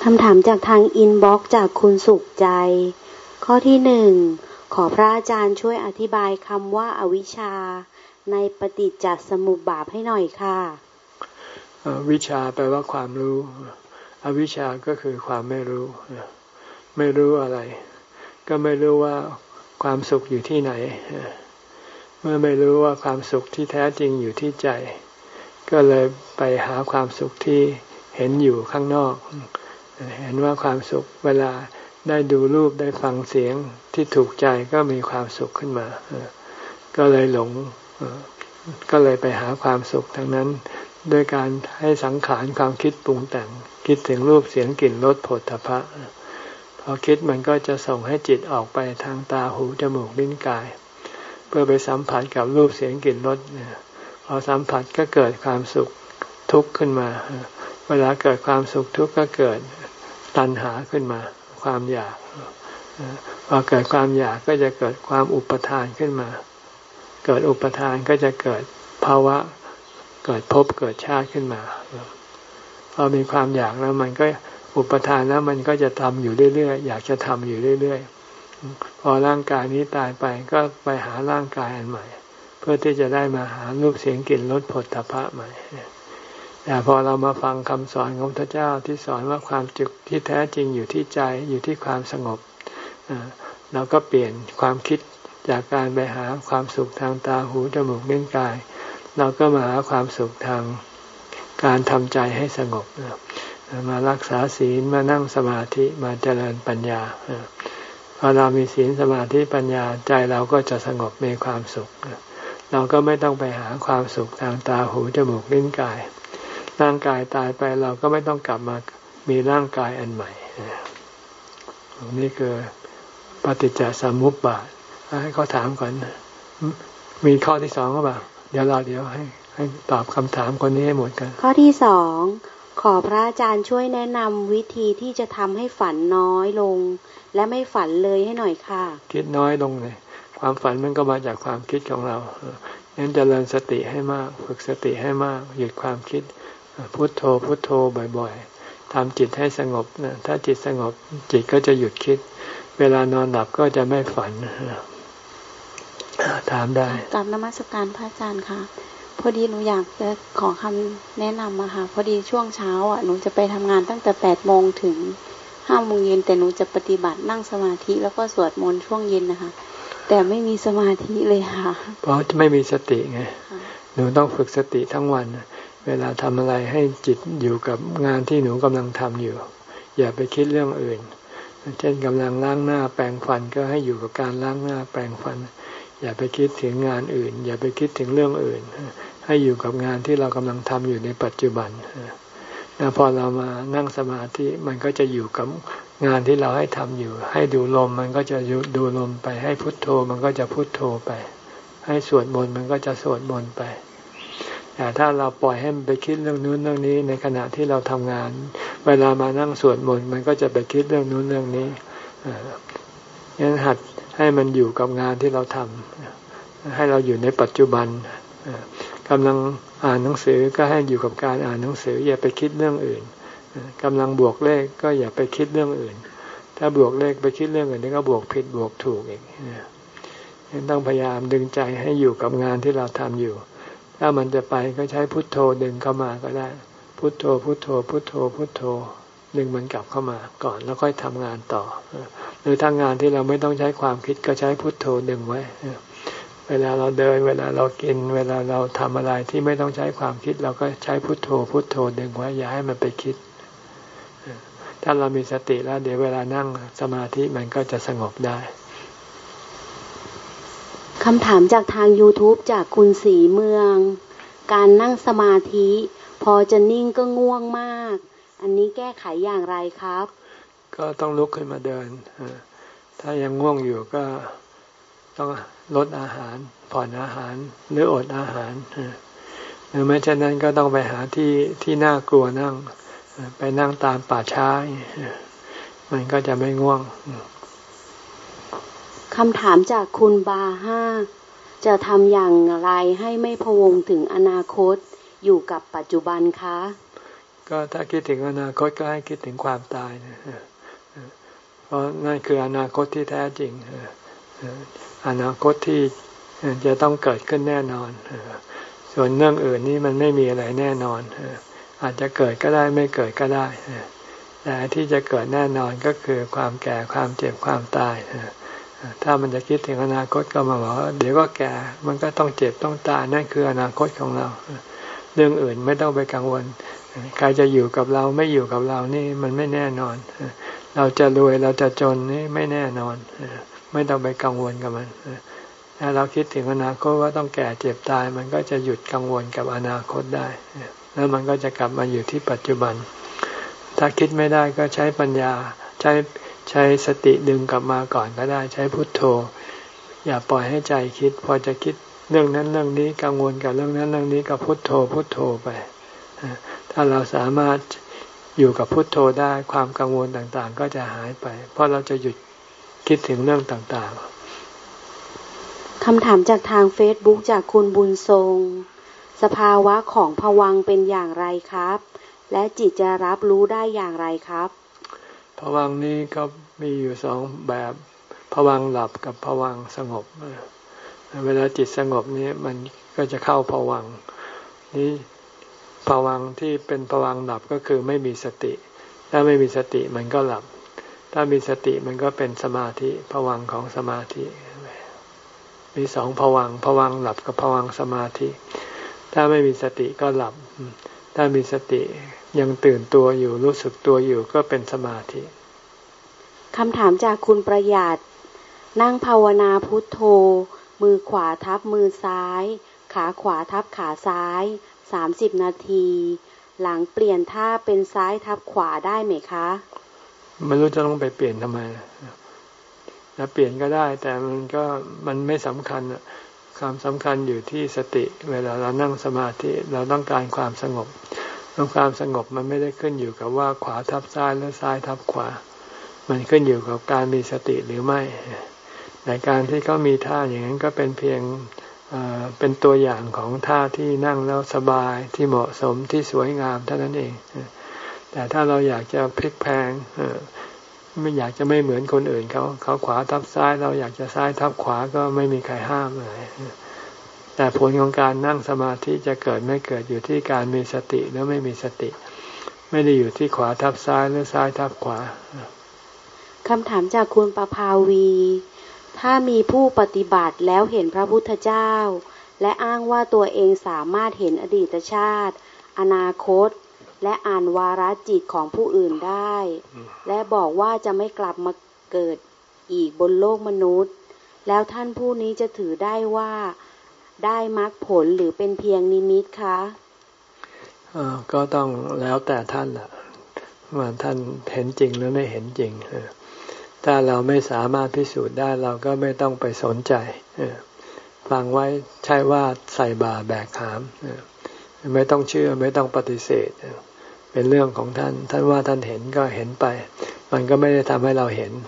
ำถามจากทางอินบ็อกซ์จากคุณสุขใจข้อที่หนึ่งขอพระอาจารย์ช่วยอธิบายคำว่าอวิชชาในปฏิจจสมุปบาทให้หน่อยค่ะวิชาแปลว่าความรู้อวิชชาก็คือความไม่รู้ไม่รู้อะไรก็ไม่รู้ว่าความสุขอยู่ที่ไหนเมื่อไม่รู้ว่าความสุขที่แท้จริงอยู่ที่ใจก็เลยไปหาความสุขที่เห็นอยู่ข้างนอกเห็นว่าความสุขเวลาได้ดูรูปได้ฟังเสียงที่ถูกใจก็มีความสุขขึ้นมาก็เลยหลงก็เลยไปหาความสุขทั้งนั้นด้วยการให้สังขารความคิดปรุงแต่งคิดถึงรูปเสียงกลิ่นรสโผฏฐัพพะพอคิดมันก็จะส่งให้จิตออกไปทางตาหูจมูกลิ้นกายเพื่อไปสัมผัสกับรูปเสียงกลิ่นรสพอสัมผัสก็เกิดความสุขทุกข์ขึ้นมาเวลาเกิดความสุขทุกข์ก็เกิดตัณหาขึ้นมาความอยากพอเกิดความอยากก็จะเกิดความอุปทานขึ้นมาเกิดอุปทานก็จะเกิดภาวะเกิดภพเกิดชาติขึ้นมาพอมีความอยากแล้วมันก็อุปทานแล้วมันก็จะทำอยู่เรื่อยๆอยากจะทำอยู่เรื่อยๆพอร่างกายนี้ตายไปก็ไปหาร่างกายอันใหม่เพื่อที่จะได้มาหารูปเสียงกลิ่นรสโผฏฐัพพะใหม่แต่พอเรามาฟังคำสอนของพระเจ้าที่สอนว่าความสุขที่แท้จริงอยู่ที่ใจอยู่ที่ความสงบเราก็เปลี่ยนความคิดจากการไปหาความสุขทางตาหูจมูกลิ้นกายเราก็มาหาความสุขทางการทำใจให้สงบมารักษาศีลมานั่งสมาธิมาเจริญปัญญาพอเรามีศีลสมาธิปัญญาใจเราก็จะสงบมีความสุขเราก็ไม่ต้องไปหาความสุขทางตาหูจมูกลิ้นกายร่างกายตายไปเราก็ไม่ต้องกลับมามีร่างกายอันใหม่นี่คือปฏิจจสมุปบาทให้เขาถามก่อนมีข้อที่สองหรือเปล่าเดี๋ยวเราเดี๋ยวให้ให้ตอบคำถามคนนี้ให้หมดกันข้อที่สองขอพระอาจารย์ช่วยแนะนำวิธีที่จะทำให้ฝันน้อยลงและไม่ฝันเลยให้หน่อยค่ะคิดน้อยลงเลยความฝันมันก็มาจากความคิดของเรางั้นเจริญสติให้มากฝึกสติให้มากหยุดความคิดพุทโธพุทโธบ่อยๆทำจิตให้สงบนะถ้าจิตสงบจิตก็จะหยุดคิดเวลานอนหลับก็จะไม่ฝันถามได้กราบนมัสการพระอาจารย์ค่ะพอดีหนูอยากจะขอคำแนะนำมาค่ะพอดีช่วงเช้าอ่ะหนูจะไปทำงานตั้งแต่แปดโมงถึงห้าโมงเย็นแต่หนูจะปฏิบัตินั่งสมาธิแล้วก็สวดมนต์ช่วงเย็นนะคะแต่ไม่มีสมาธิเลยค่ะเพราะไม่มีสติไงหนูต้องฝึกสติทั้งวันเวลาทำอะไรให้จิตอยู่กับงานที่หนูกำลังทำอยู่อย่าไปคิดเรื่องอื่นเช่นกำลังล้างหน้าแปรงฟันก็ให้อยู่กับการล้างหน้าแปรงฟันอย่าไปคิดถึงงานอื่นอย่าไปคิดถึงเรื่องอื่นให้อยู่กับงานที่เรากำลังทำอยู่ในปัจจุบันนะพอเรามานั่งสมาธิมันก็จะอยู่กับงานที่เราให้ทำอยู่ให้ดูลมมันก็จะดูลมไปให้พุทโธมันก็จะพุทโธไปให้สวดมนต์มันก็จะสวดมนต์ไปแต่ถ้าเราปล่อยให้มันไปคิดเรื่องนู้นเรื่องนี้ในขณะที่เราทำงานเวลามานั่งสวดมนต์มันก็จะไปคิดเรื่องนู้นเรื่องนี้งั้นหัดให้มันอยู่กับงานที่เราทำให้เราอยู่ในปัจจุบันกำลังอ่านหนังสือก็ให้อยู่กับการอ่านหนังสืออย่าไปคิดเรื่องอื่นกำลังบวกเลขก็อย่าไปคิดเรื่องอื่นถ้าบวกเลขไปคิดเรื่องอื่นนี่ก็บวกผิดบวกถูกอีกต้องพยายามดึงใจให้อยู่กับงานที่เราทำอยู่ถ้ามันจะไปก็ใช้พุทโธดึงเข้ามาก็ได้พุทโธพุทโธพุทโธพุทโธดึงมันกลับเข้ามาก่อนแล้วค่อยทำงานต่อหรือถ้างานที่เราไม่ต้องใช้ความคิดก็ใช้พุทโธดึงไว้เวลาเราเดินเวลาเรากินเวลาเราทำอะไรที่ไม่ต้องใช้ความคิดเราก็ใช้พุทโธพุทโธดึงไว้อย่าให้มันไปคิดถ้าเรามีสติแล้วเดี๋ยวเวลานั่งสมาธิมันก็จะสงบได้คำถามจากทาง YouTube จากคุณศรีเมืองการนั่งสมาธิพอจะนิ่งก็ง่วงมากอันนี้แก้ไขอย่างไรครับก็ต้องลุกขึ้นมาเดินถ้ายังง่วงอยู่ก็ต้องลดอาหารผ่อนอาหารหรืออดอาหารหรือไม่เช่นนั้นก็ต้องไปหาที่ที่น่ากลัวนั่งไปนั่งตามป่าช้ามันก็จะไม่ง่วงคำถามจากคุณบาห้าจะทำอย่างไรให้ไม่พะวงถึงอนาคตอยู่กับปัจจุบันคะก็ถ้าคิดถึงอนาคตก็ให้คิดถึงความตายนะเพราะนั่นคืออนาคตที่แท้จริงอนาคตที่จะต้องเกิดขึ้นแน่นอนส่วนเรื่องอื่นนี่มันไม่มีอะไรแน่นอนอาจจะเกิดก็ได้ไม่เกิดก็ได้แต่ที่จะเกิดแน่นอนก็คือความแก่ความเจ็บความตายถ้ามันจะคิดถึงอนาคตก็มาบอกว่าเดี๋ยวก็แก่มันก็ต้องเจ็บต้องตายนั่นคืออนาคตของเราเรื่องอื่นไม่ต้องไปกังวลใครจะอยู่กับเราไม่อยู่กับเรานี่มันไม่แน่นอนเราจะรวยเราจะจนนี่ไม่แน่นอนไม่ต้องไปกังวลกับมันถ้าเราคิดถึงอนาคตว่าต้องแก่เจ็บตายมันก็จะหยุดกังวลกับอนาคตได้แล้วมันก็จะกลับมาอยู่ที่ปัจจุบันถ้าคิดไม่ได้ก็ใช้ปัญญาใช้ใช้สติดึงกลับมาก่อนก็ได้ใช้พุทโธอย่าปล่อยให้ใจคิดพอจะคิดเรื่องนั้นเรื่องนี้กังวลกับเรื่องนั้นเรื่องนี้ก็พุทโธพุทโธไปถ้าเราสามารถอยู่กับพุทโธได้ความกังวลต่างๆก็จะหายไปเพราะเราจะหยุดคิดถึงเรื่องต่างๆคำถามจากทาง Facebook จากคุณบุญทรงสภาวะของภวังค์เป็นอย่างไรครับและจิตจะรับรู้ได้อย่างไรครับภวังค์นี้ก็มีอยู่สองแบบภวังค์หลับกับภวังค์สงบเวลาจิตสงบนี้มันก็จะเข้าภวังค์นี้ภวังค์ที่เป็นภวังค์หลับก็คือไม่มีสติถ้าไม่มีสติมันก็หลับถ้ามีสติมันก็เป็นสมาธิภวังค์ของสมาธิมีสองภวังค์ภวังค์หลับกับภวังค์สมาธิถ้าไม่มีสติก็หลับถ้ามีสติยังตื่นตัวอยู่รู้สึกตัวอยู่ก็เป็นสมาธิคำถามจากคุณประหยัดนั่งภาวนาพุทโธมือขวาทับมือซ้ายขาขวาทับขาซ้ายสามสิบนาทีหลังเปลี่ยนท่าเป็นซ้ายทับขวาได้ไหมคะไม่รู้จะต้องไปเปลี่ยนทำไมนะเปลี่ยนก็ได้แต่มันก็มันไม่สำคัญความสำคัญอยู่ที่สติเวลาเรานั่งสมาธิเราต้องการความสงบแล้วความสงบมันไม่ได้ขึ้นอยู่กับว่าขวาทับซ้ายหรือซ้ายทับขวามันขึ้นอยู่กับการมีสติหรือไม่ในการที่เขามีท่าอย่างนั้นก็เป็นเพียงเป็นตัวอย่างของท่าที่นั่งแล้วสบายที่เหมาะสมที่สวยงามเท่านั้นเองแต่ถ้าเราอยากจะพลิกแพลงไม่อยากจะไม่เหมือนคนอื่นเขาเขาขวาทับซ้ายเราอยากจะซ้ายทับขวาก็ไม่มีใครห้ามเลยแต่ผลของการนั่งสมาธิจะเกิดไม่เกิดอยู่ที่การมีสติหรือไม่มีสติไม่ได้อยู่ที่ขวาทับซ้ายหรือซ้ายทับขวาคำถามจากคุณประภาวีถ้ามีผู้ปฏิบัติแล้วเห็นพระพุทธเจ้าและอ้างว่าตัวเองสามารถเห็นอดีตชาติอนาคตและอ่านวาระจิตของผู้อื่นได้และบอกว่าจะไม่กลับมาเกิดอีกบนโลกมนุษย์แล้วท่านผู้นี้จะถือได้ว่าได้มรรคผลหรือเป็นเพียงนิมิตคะก็ต้องแล้วแต่ท่านแหละว่าท่านเห็นจริงหรือไม่เห็นจริงถ้าเราไม่สามารถพิสูจน์ได้เราก็ไม่ต้องไปสนใจฟังไว้ใช่ว่าใส่บาแบกหามไม่ต้องเชื่อไม่ต้องปฏิเสธเป็นเรื่องของท่านท่านว่าท่านเห็นก็เห็นไปมันก็ไม่ได้ทำให้เราเห็น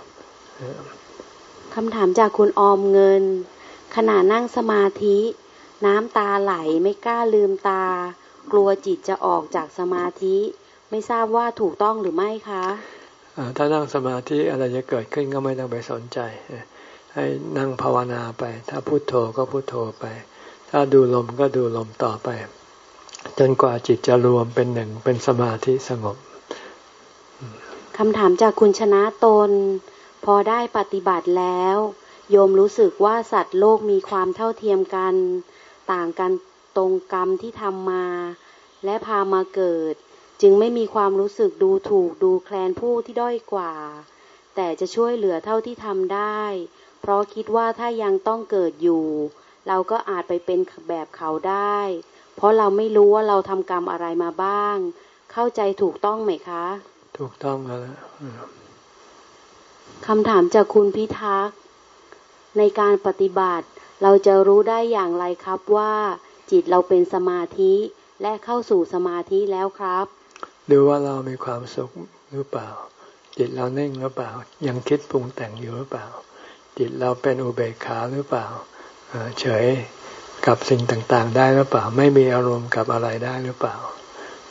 คำถามจากคุณออมเงินขณะนั่งสมาธิน้ำตาไหลไม่กล้าลืมตากลัวจิตจะออกจากสมาธิไม่ทราบว่าถูกต้องหรือไม่คะถ้านั่งสมาธิอะไรจะเกิดขึ้นก็ไม่ต้องไปสนใจให้นั่งภาวนาไปถ้าพุโทโธก็พุโทโธไปถ้าดูลมก็ดูลมต่อไปจนกว่าจิตจะรวมเป็นหนึ่งเป็นสมาธิสงบคำถามจากคุณชนะตนพอได้ปฏิบัติแล้วโยมรู้สึกว่าสัตว์โลกมีความเท่าเทียมกันต่างกันตรงกรรมที่ทำมาและพามาเกิดจึงไม่มีความรู้สึกดูถูกดูแคลนผู้ที่ด้อยกว่าแต่จะช่วยเหลือเท่าที่ทำได้เพราะคิดว่าถ้ายังต้องเกิดอยู่เราก็อาจไปเป็นแบบเขาได้เพราะเราไม่รู้ว่าเราทำกรรมอะไรมาบ้างเข้าใจถูกต้องไหมคะถูกต้องแล้วคำถามจากคุณพิทักษ์ในการปฏิบัติเราจะรู้ได้อย่างไรครับว่าจิตเราเป็นสมาธิและเข้าสู่สมาธิแล้วครับดูว่าเรามีความสุขหรือเปล่าจิตเรานิ่งหรือเปล่ายังคิดปรุงแต่งอยู่หรือเปล่าจิตเราเป็นอุเบกขาหรือเปล่าเฉยกับสิ่งต่างๆได้หรือเปล่าไม่มีอารมณ์กับอะไรได้หรือเปล่า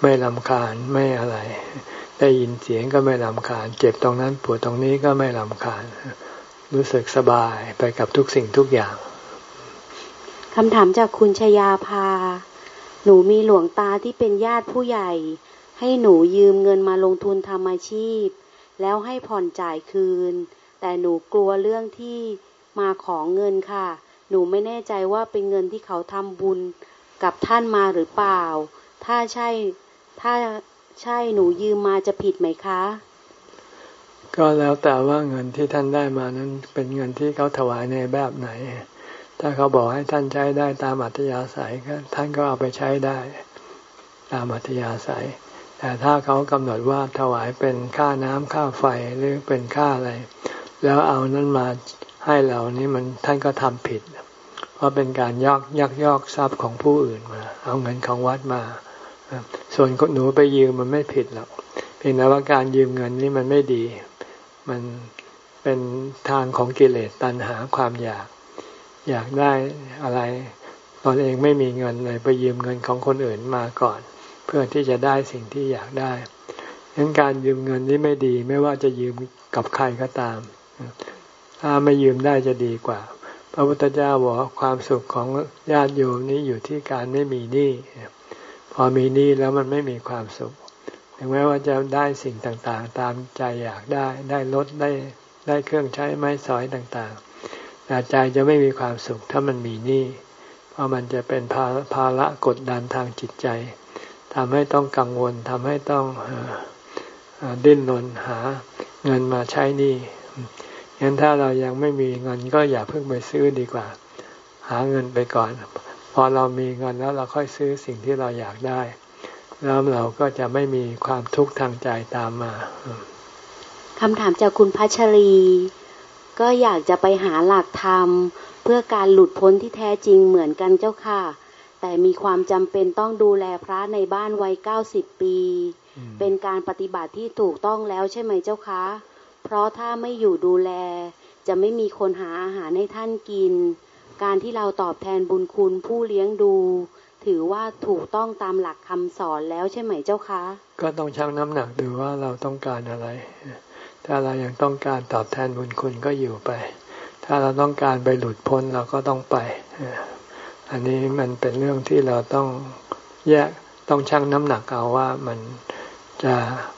ไม่รำคาญไม่อะไรได้ยินเสียงก็ไม่รำคาญเจ็บตรงนั้นปวดตรงนี้ก็ไม่รำคาญรู้สึกสบายไปกับทุกสิ่งทุกอย่างคำถามจากคุณชยาภาหนูมีหลวงตาที่เป็นญาติผู้ใหญ่ให้หนูยืมเงินมาลงทุนทำอาชีพแล้วให้ผ่อนจ่ายคืนแต่หนูกลัวเรื่องที่มาของเงินค่ะหนูไม่แน่ใจว่าเป็นเงินที่เขาทำบุญกับท่านมาหรือเปล่าถ้าใช่ถ้าใช่หนูยืมมาจะผิดไหมคะก็แล้วแต่ว่าเงินที่ท่านได้มานั้นเป็นเงินที่เขาถวายในแบบไหนถ้าเขาบอกให้ท่านใช้ได้ตามอัธยาศัยก็ท่านก็เอาไปใช้ได้ตามอัธยาศัยแต่ถ้าเขากำหนดว่าถวายเป็นค่าน้ำค่าไฟหรือเป็นค่าอะไรแล้วเอานั้นมาให้เรานี่มันท่านก็ทำผิดเพราะเป็นการยักยักยอกทรัพย์ของผู้อื่นมาเอาเงินของวัดมาส่วนหนูไปยืมมันไม่ผิดหรอกเพียงแต่ว่าการยืมเงินนี่มันไม่ดีมันเป็นทางของกิเลสตัณหาความอยากอยากได้อะไรตนเองไม่มีเงินเลยไปยืมเงินของคนอื่นมาก่อนเพื่อที่จะได้สิ่งที่อยากได้ดังนั้นการยืมเงินนี่ไม่ดีไม่ว่าจะยืมกับใครก็ตามถ้าไม่ยืมได้จะดีกว่าพระพุทธเจ้าบอกว่าความสุขของญาติโยมนี้อยู่ที่การไม่มีหนี้พอมีหนี้แล้วมันไม่มีความสุขถึงแม้ว่าจะได้สิ่งต่างๆตามใจอยากได้ได้รถได้ได้เครื่องใช้ไม้สอยต่างๆแต่ใจจะไม่มีความสุขถ้ามันมีหนี้เพราะมันจะเป็นภาภาระกดดันทางจิตใจทำให้ต้องกังวลทำให้ต้องดิ้นรนหาเงินมาใช้หนี้งั้นถ้าเรายังไม่มีเงินก็อย่าเพิ่งไปซื้อดีกว่าหาเงินไปก่อนพอเรามีเงินแล้วเราค่อยซื้อสิ่งที่เราอยากได้แล้วเราก็จะไม่มีความทุกข์ทางใจตามมาคำถามจากคุณพัชรีก็อยากจะไปหาหลักธรรมเพื่อการหลุดพ้นที่แท้จริงเหมือนกันเจ้าค่ะแต่มีความจำเป็นต้องดูแลพระในบ้านวัยเก้าสิบปีเป็นการปฏิบัติที่ถูกต้องแล้วใช่ไหมเจ้าคะเพราะถ้าไม่อยู่ดูแลจะไม่มีคนหาอาหารให้ท่านกินการที่เราตอบแทนบุญคุณผู้เลี้ยงดูถือว่าถูกต้องตามหลักคำสอนแล้วใช่ไหมเจ้าคะก็ต้องชั่งน้ำหนักดูว่าเราต้องการอะไรถ้าเรายังต้องการตอบแทนบุญคุณก็อยู่ไปถ้าเราต้องการไปหลุดพ้นเราก็ต้องไปอันนี้มันเป็นเรื่องที่เราต้องแยกต้องชั่งน้ำหนักเอาว่ามันจะ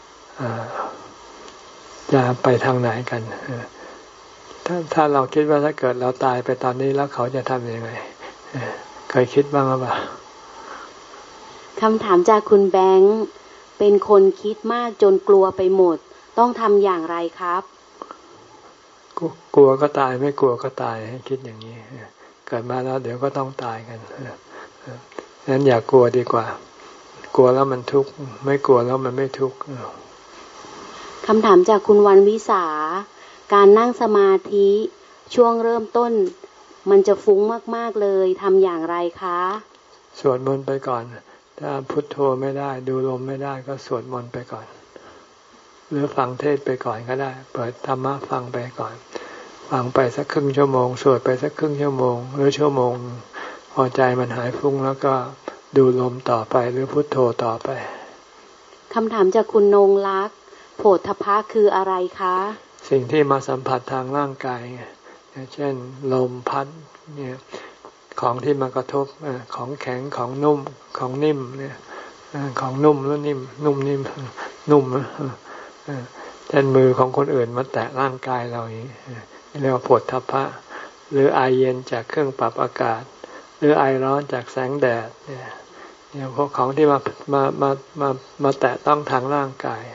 จะไปทางไหนกันถ้าถ้าเราคิดว่าถ้าเกิดเราตายไปตอนนี้แล้วเขาจะทำยังไงเคยคิดบ้างหรือเปล่าคำถามจากคุณแบงค์เป็นคนคิดมากจนกลัวไปหมดต้องทำอย่างไรครับกลัวก็ตายไม่กลัวก็ตายให้คิดอย่างนี้เกิดมาแล้วเดี๋ยวก็ต้องตายกันงั้นอย่ากลัวดีกว่ากลัวแล้วมันทุกข์ไม่กลัวแล้วมันไม่ทุกข์คำถามจากคุณวันวิสาการนั่งสมาธิช่วงเริ่มต้นมันจะฟุ้งมากๆเลยทำอย่างไรคะสวดมนต์ไปก่อนถ้าพุทโธไม่ได้ดูลมไม่ได้ก็สวดมนต์ไปก่อนหรือฟังเทศไปก่อนก็ได้เปิดธรรมะฟังไปก่อนฟังไปสักครึ่งชั่วโมงสวดไปสักครึ่งชั่วโมงหรือชั่วโมงพอใจมันหายฟุ้งแล้วก็ดูลมต่อไปหรือพุทโธต่อไปคำถามจากคุณนงลักษณ์โผฏฐัพพะคืออะไรคะสิ่งที่มาสัมผัสทางร่างกายเช่นลมพัดเนี่ยของที่มากระทบของแข็งของนุ่มของนิ่มเนี่ยของนุ่มแล้วนิ่มนุ่มนิ่มนุ่มเช่นมือของคนอื่นมาแตะร่างกายเราอย่างนี้เรียกว่าโผฏฐัพพะหรือไอเย็นจากเครื่องปรับอากาศหรือไอร้อนจากแสงแดดเนี่ยเนี่ยพวกของที่มามามามามาแตะต้องทางร่างกาย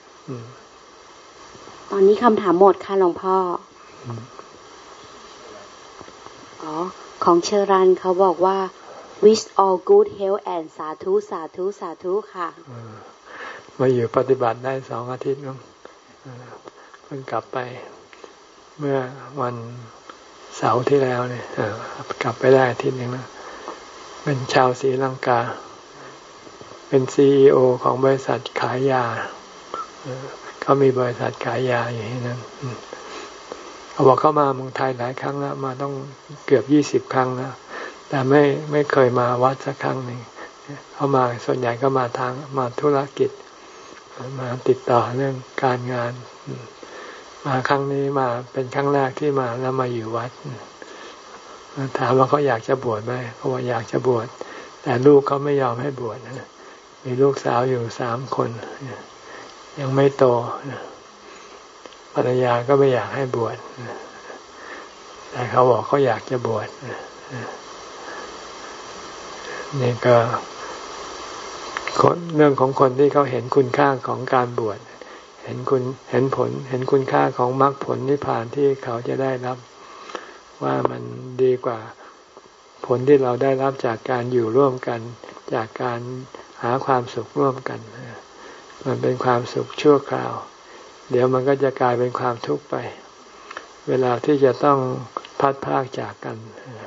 ตอนนี้คำถามหมดค่ะหลวงพ่ออ๋อของเชอรันเขาบอกว่า wish all good health and สาธุสาธุสาธุค่ะมาอยู่ปฏิบัติได้สองอาทิตย์มั้งเพิ่งกลับไปเมื่อวันเสาร์ที่แล้วเนี่ยกลับไปได้อาทิตย์นึงแล้วเป็นชาวศรีลังกาเป็น ซี อี โอ ของบริษัทขายยาเขามีบริษัทขายยาอยู่ที่นั่นเขาบอกเขามาเมืองไทยหลายครั้งแล้วมาต้องเกือบยี่สิบครั้งแล้วแต่ไม่ไม่เคยมาวัดสักครั้งหนึ่งเขามาส่วนใหญ่ก็มาทางมาธุรกิจมาติดต่อเรื่องการงานมาครั้งนี้มาเป็นครั้งแรกที่มาแล้วมาอยู่วัดถามว่าเขาอยากจะบวชไหมเขาว่าอยากจะบวชแต่ลูกเขาไม่ยอมให้บวชนะมีลูกสาวอยู่สามคนยังไม่โตภรรยาก็ไม่อยากให้บวชแต่เขาบอกเขาอยากจะบวชนี่ก็เรื่องของคนที่เขาเห็นคุณค่าของการบวชเห็นคุณเห็นผลเห็นคุณค่าของมรรคผลนิพพานที่เขาจะได้รับว่ามันดีกว่าผลที่เราได้รับจากการอยู่ร่วมกันจากการหาความสุขร่วมกันมันเป็นความสุขชั่วคราวเดี๋ยวมันก็จะกลายเป็นความทุกข์ไปเวลาที่จะต้องพัดพรากจากกัน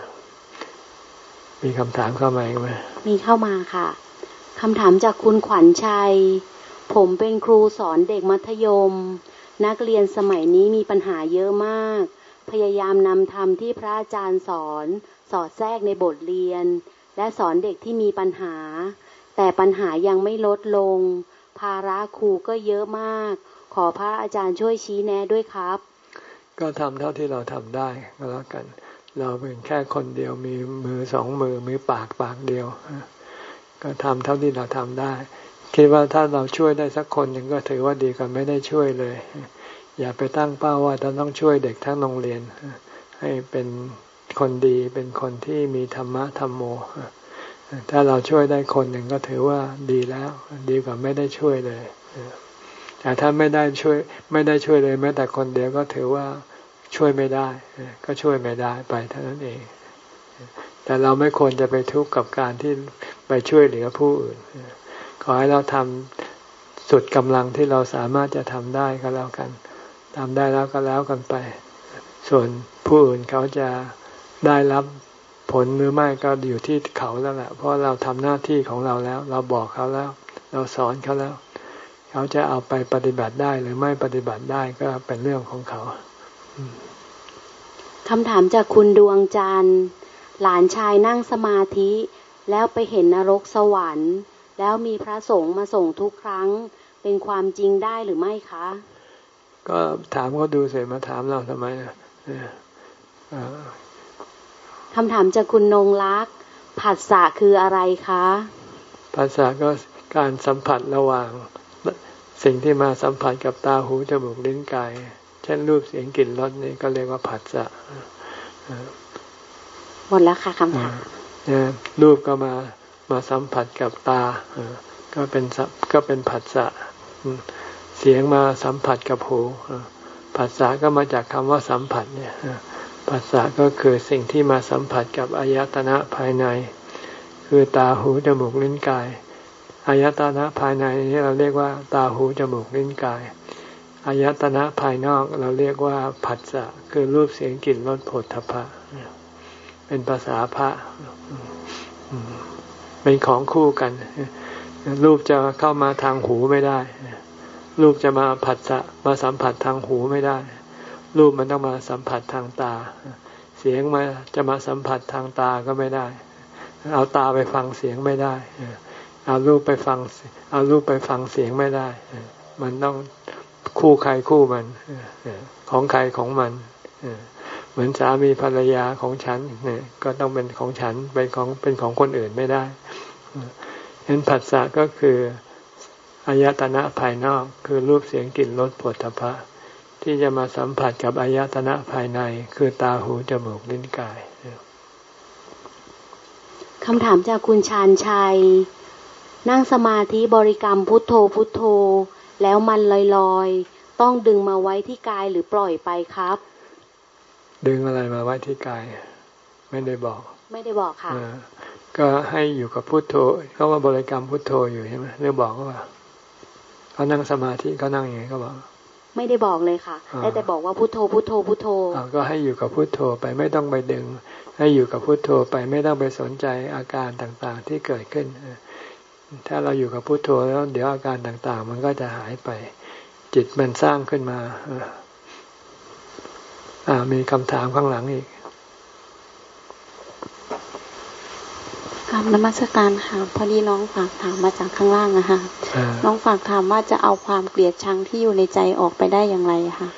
มีคำถามเข้ามาไหมมีเข้ามาค่ะคำถามจากคุณขวัญชัยผมเป็นครูสอนเด็กมัธยมนักเรียนสมัยนี้มีปัญหาเยอะมากพยายามนำธรรมที่พระอาจารย์สอนสอดแทรกในบทเรียนและสอนเด็กที่มีปัญหาแต่ปัญหายังไม่ลดลงภาระครูก็เยอะมากขอพระอาจารย์ช่วยชี้แนะด้วยครับก็ทำเท่าที่เราทำได้ก็แล้วกันเราเป็นแค่คนเดียวมีมือสองมือมือปากปากเดียวก็ทำเท่าที่เราทำได้คิดว่าถ้าเราช่วยได้สักคนหนึ่งก็ถือว่าดีกว่าไม่ได้ช่วยเลยอย่าไปตั้งเป้าว่าเราต้องช่วยเด็กทั้งโรงเรียนให้เป็นคนดีเป็นคนที่มีธรรมะธรรมโมถ้าเราช่วยได้คนหนึ่งก็ถือว่าดีแล้วดีกว่าไม่ได้ช่วยเลยแต่ถ้าไม่ได้ช่วยไม่ได้ช่วยเลยแม้แต่คนเดียวก็ถือว่าช่วยไม่ได้ก็ช่วยไม่ได้ไปเท่านั้นเองแต่เราไม่ควรจะไปทุกข์กับการที่ไปช่วยเหลือผู้อื่นขอให้เราทำสุดกำลังที่เราสามารถจะทำได้ก็แล้วกันทำได้แล้วก็แล้วกันไปส่วนผู้อื่นเขาจะได้รับผลหรือไม่ก็อยู่ที่เขาแล้วแหละเพราะเราทำหน้าที่ของเราแล้วเราบอกเขาแล้วเราสอนเขาแล้วเขาจะเอาไปปฏิบัติได้หรือไม่ปฏิบัติได้ก็เป็นเรื่องของเขาคำถามจากคุณดวงจันทร์หลานชายนั่งสมาธิแล้วไปเห็นนรกสวรรค์แล้วมีพระสงฆ์มาส่งทุกครั้งเป็นความจริงได้หรือไม่คะก็ถามเขาดูเสร็จมาถามเราทำไมนะคำถามจากคุณนงลักษณ์ผัสสะคืออะไรคะผัสสะก็การสัมผัสระหว่างสิ่งที่มาสัมผัสกับตาหูจมูกลิ้นกายเช่นรูปเสียงกลิ่นรสนี่ก็เรียกว่าผัสสะหมดแล้วค่ะคำถามรูปก็มามาสัมผัสกับตาก็เป็นก็เป็นผัสสะเสียงมาสัมผัสกับหูผัสสะก็มาจากคำว่าสัมผัสเนี่ยผัสสะก็คือสิ่งที่มาสัมผัสกับอายตนะภายในคือตาหูจมูกลิ้นกายอายตนะภายในนี้เราเรียกว่าตาหูจมูกลิ้นกายอายตนะภายนอกเราเรียกว่าผัสสะคือรูปเสียงกลิ่นรสโผฏฐัพพะเป็นภาษาพระเป็นของคู่กันรูปจะเข้ามาทางหูไม่ได้รูปจะมาผัสสะมาสัมผัสทางหูไม่ได้รูปมันต้องมาสัมผัสทางตาเสียงมาจะมาสัมผัสทางตาก็ไม่ได้เอาตาไปฟังเสียงไม่ได้เอารูปไปฟังเอารูปไปฟังเสียงไม่ได้มันต้องคู่ใครคู่มันของใครของมันเหมือนสามีภรรยาของฉันเนี่ยก็ต้องเป็นของฉันเป็นของเป็นของคนอื่นไม่ได้เห็นผัสสะก็คืออายตนะภายนอกคือรูปเสียงกลิ่นรสโผฏฐัพพะที่จะมาสัมผัสกับอายตนะภายในคือตาหูจมูกลิ้นกายคำถามจากคุณชาญชัยนั่งสมาธิบริกรรมพุทโธพุทโธแล้วมันลอยๆต้องดึงมาไว้ที่กายหรือปล่อยไปครับดึงอะไรมาไว้ที่กายไม่ได้บอกไม่ได้บอกค่ะก็ให้อยู่กับพุทโธเขาว่าบริกรรมพุทโธอยู่ใช่ไหมหรือบอกว่าเขานั่งสมาธิเขานั่งอย่างนี้เขาบอกไม่ได้บอกเลยค่ะได้แต่บอกว่าพุทโธพุทโธพุทโธก็ให้อยู่กับพุทโธไปไม่ต้องไปดึงให้อยู่กับพุทโธไปไม่ต้องไปสนใจอาการต่างๆที่เกิดขึ้นถ้าเราอยู่กับพุทโธแล้วเดี๋ยวอาการต่างๆมันก็จะหายไปจิตมันสร้างขึ้นมาอ่ามีคำถามข้างหลังอีกครับนมัสการค่ะพอดีน้องฝากถามมาจากข้างล่างอะค่ะน้องฝากถามว่าจะเอาความเกลียดชังที่อยู่ในใจออกไปได้อย่างไรค่ะ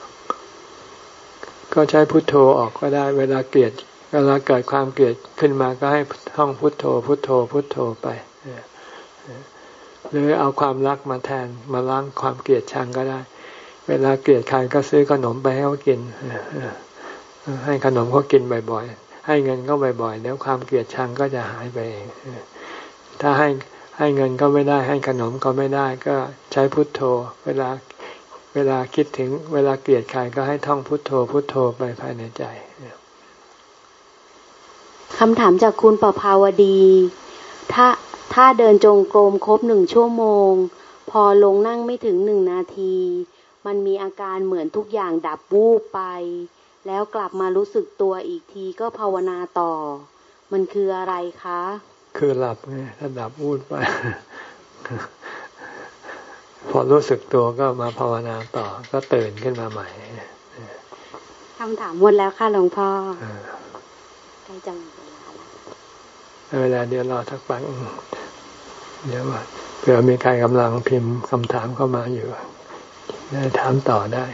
ก็ใช้พุทโธออกก็ได้เวลาเกลียดเวลาเกิดความเกลียดขึ้นมาก็ให้ท่องพุทโธพุทโธพุทโธไปหรือเอาความรักมาแทนมาล้างความเกลียดชังก็ได้เวลาเกลียดใครก็ซื้อขนมไปให้เขากินให้ขนมเขากินบ่อยๆให้เงินก็บ่อยๆเดี๋ยวความเกลียดชังก็จะหายไปเองถ้าให้ให้เงินก็ไม่ได้ให้ขนมก็ไม่ได้ก็ใช้พุทโธเวลาเวลาคิดถึงเวลาเกลียดใครก็ให้ท่องพุทโธพุทโธไปภายในใจคำถามจากคุณประภาวดีถ้าถ้าเดินจงกรมครบหนึ่งชั่วโมงพอลงนั่งไม่ถึงหนึ่งนาทีมันมีอาการเหมือนทุกอย่างดับวูบไปแล้วกลับมารู้สึกตัวอีกทีก็ภาวนาต่อมันคืออะไรคะคือหลับไงถ้าดับวูบไป พอรู้สึกตัวก็มาภาวนาต่อก็ตื่นขึ้นมาใหม่คำถามหมดแล้วค่ะหลวงพ่อใกล้จะหมดเวลาแล้วเวลาเดี๋ยวรอทักปังเดี๋ยวเผื่อมีใครกำลังพิมพ์คำถามเข้ามาอยู่ได้ถามต่อได้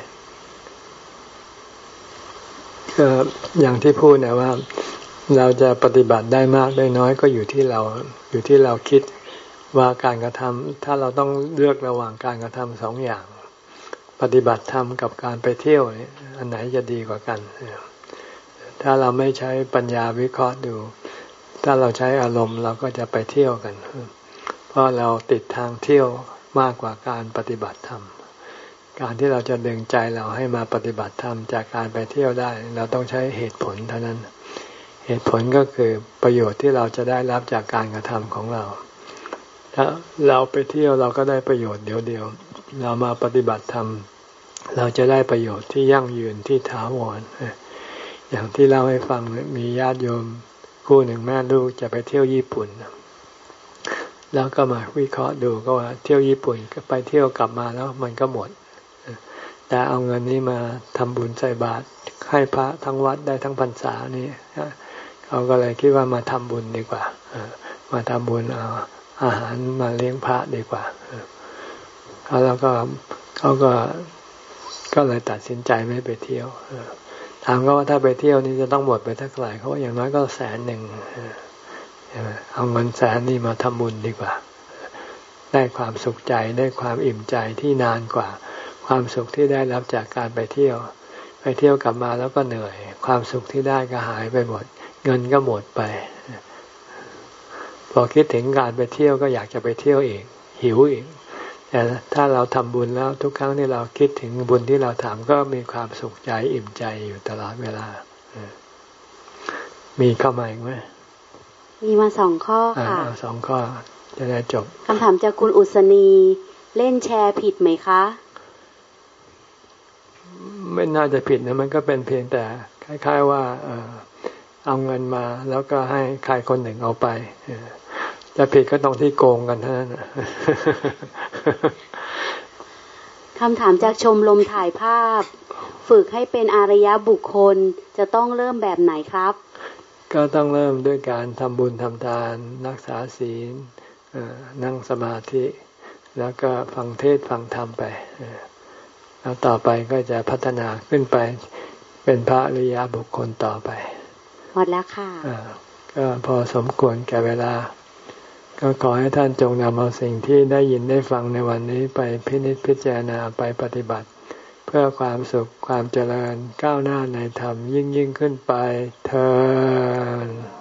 ก็อย่างที่พูดนะว่าเราจะปฏิบัติได้มากได้น้อยก็อยู่ที่เราอยู่ที่เราคิดว่าการกระทำถ้าเราต้องเลือกระหว่างการกระทำสองอย่างปฏิบัติธรรมกับการไปเที่ยวนี่อันไหนจะดีกว่ากันถ้าเราไม่ใช้ปัญญาวิเคราะห์ดูถ้าเราใช้อารมณ์เราก็จะไปเที่ยวกันเพราะเราติดทางเที่ยวมากกว่าการปฏิบัติธรรมการที่เราจะดึงใจเราให้มาปฏิบัติธรรมจากการไปเที่ยวได้เราต้องใช้เหตุผลเท่านั้นเหตุผลก็คือประโยชน์ที่เราจะได้รับจากการกระทำของเราถ้าเราไปเที่ยวเราก็ได้ประโยชน์เดียวๆเรามาปฏิบัติธรรมเราจะได้ประโยชน์ที่ยั่งยืนที่ถาวรอย่างที่เล่าให้ฟังมีญาติโยมคู่หนึ่งแม่ลูกจะไปเที่ยวญี่ปุ่นแล้วก็มาวิเคราะห์ดูก็ว่าเที่ยวญี่ปุ่นก็ไปเที่ยวกลับมาแล้วมันก็หมดแต่เอาเงินนี้มาทำบุญใส่บาตรให้พระทั้งวัดได้ทั้งพรรษานี่เขาก็เลยคิดว่ามาทำบุญดีกว่ามาทำบุญเอาอาหารมาเลี้ยงพระดีกว่าแล้วก็เขาก็ก็เลยตัดสินใจไม่ไปเที่ยวถามเขาว่าถ้าไปเที่ยวนี่จะต้องหมดไปเท่าไหร่เขาว่าอย่างน้อยก็แสนหนึ่งเอาเงินแสนนี่มาทำบุญดีกว่าได้ความสุขใจได้ความอิ่มใจที่นานกว่าความสุขที่ได้รับจากการไปเที่ยวไปเที่ยวกลับมาแล้วก็เหนื่อยความสุขที่ได้ก็หายไปหมดเงินก็หมดไปพอคิดถึงการไปเที่ยวก็อยากจะไปเที่ยวอีกหิวอีกแต่ถ้าเราทำบุญแล้วทุกครั้งที่เราคิดถึงบุญที่เราทำก็มีความสุขใจอิ่มใจอยู่ตลอดเวลามีเข้ามาอีกไหมมีมาสองข้อค่ะสองข้อจะได้จบคำถามจากคุณอุศนีเล่นแชร์ผิดไหมคะไม่น่าจะผิดนะมันก็เป็นเพียงแต่คล้ายๆว่าเออเอาเงินมาแล้วก็ให้ใครคนหนึ่งเอาไปจะผิดก็ตรงที่โกงกันเท่านั้นคำถามจากชมรมถ่ายภาพฝึกให้เป็นอริยบุคคลจะต้องเริ่มแบบไหนครับก็ต้องเริ่มด้วยการทำบุญทำทานรักษาศีลนั่งสมาธิแล้วก็ฟังเทศน์ฟังธรรมไปแล้วต่อไปก็จะพัฒนาขึ้นไปเป็นพระอริยบุคคลต่อไปหมดแล้วค่ะก็พอสมควรแก่เวลาก็ขอให้ท่านจงนำเอาสิ่งที่ได้ยินได้ฟังในวันนี้ไปพินิจพิจารณาไปปฏิบัติเพื่อความสุขความเจริญก้าวหน้าในธรรมยิ่งยิ่งขึ้นไปเทอญ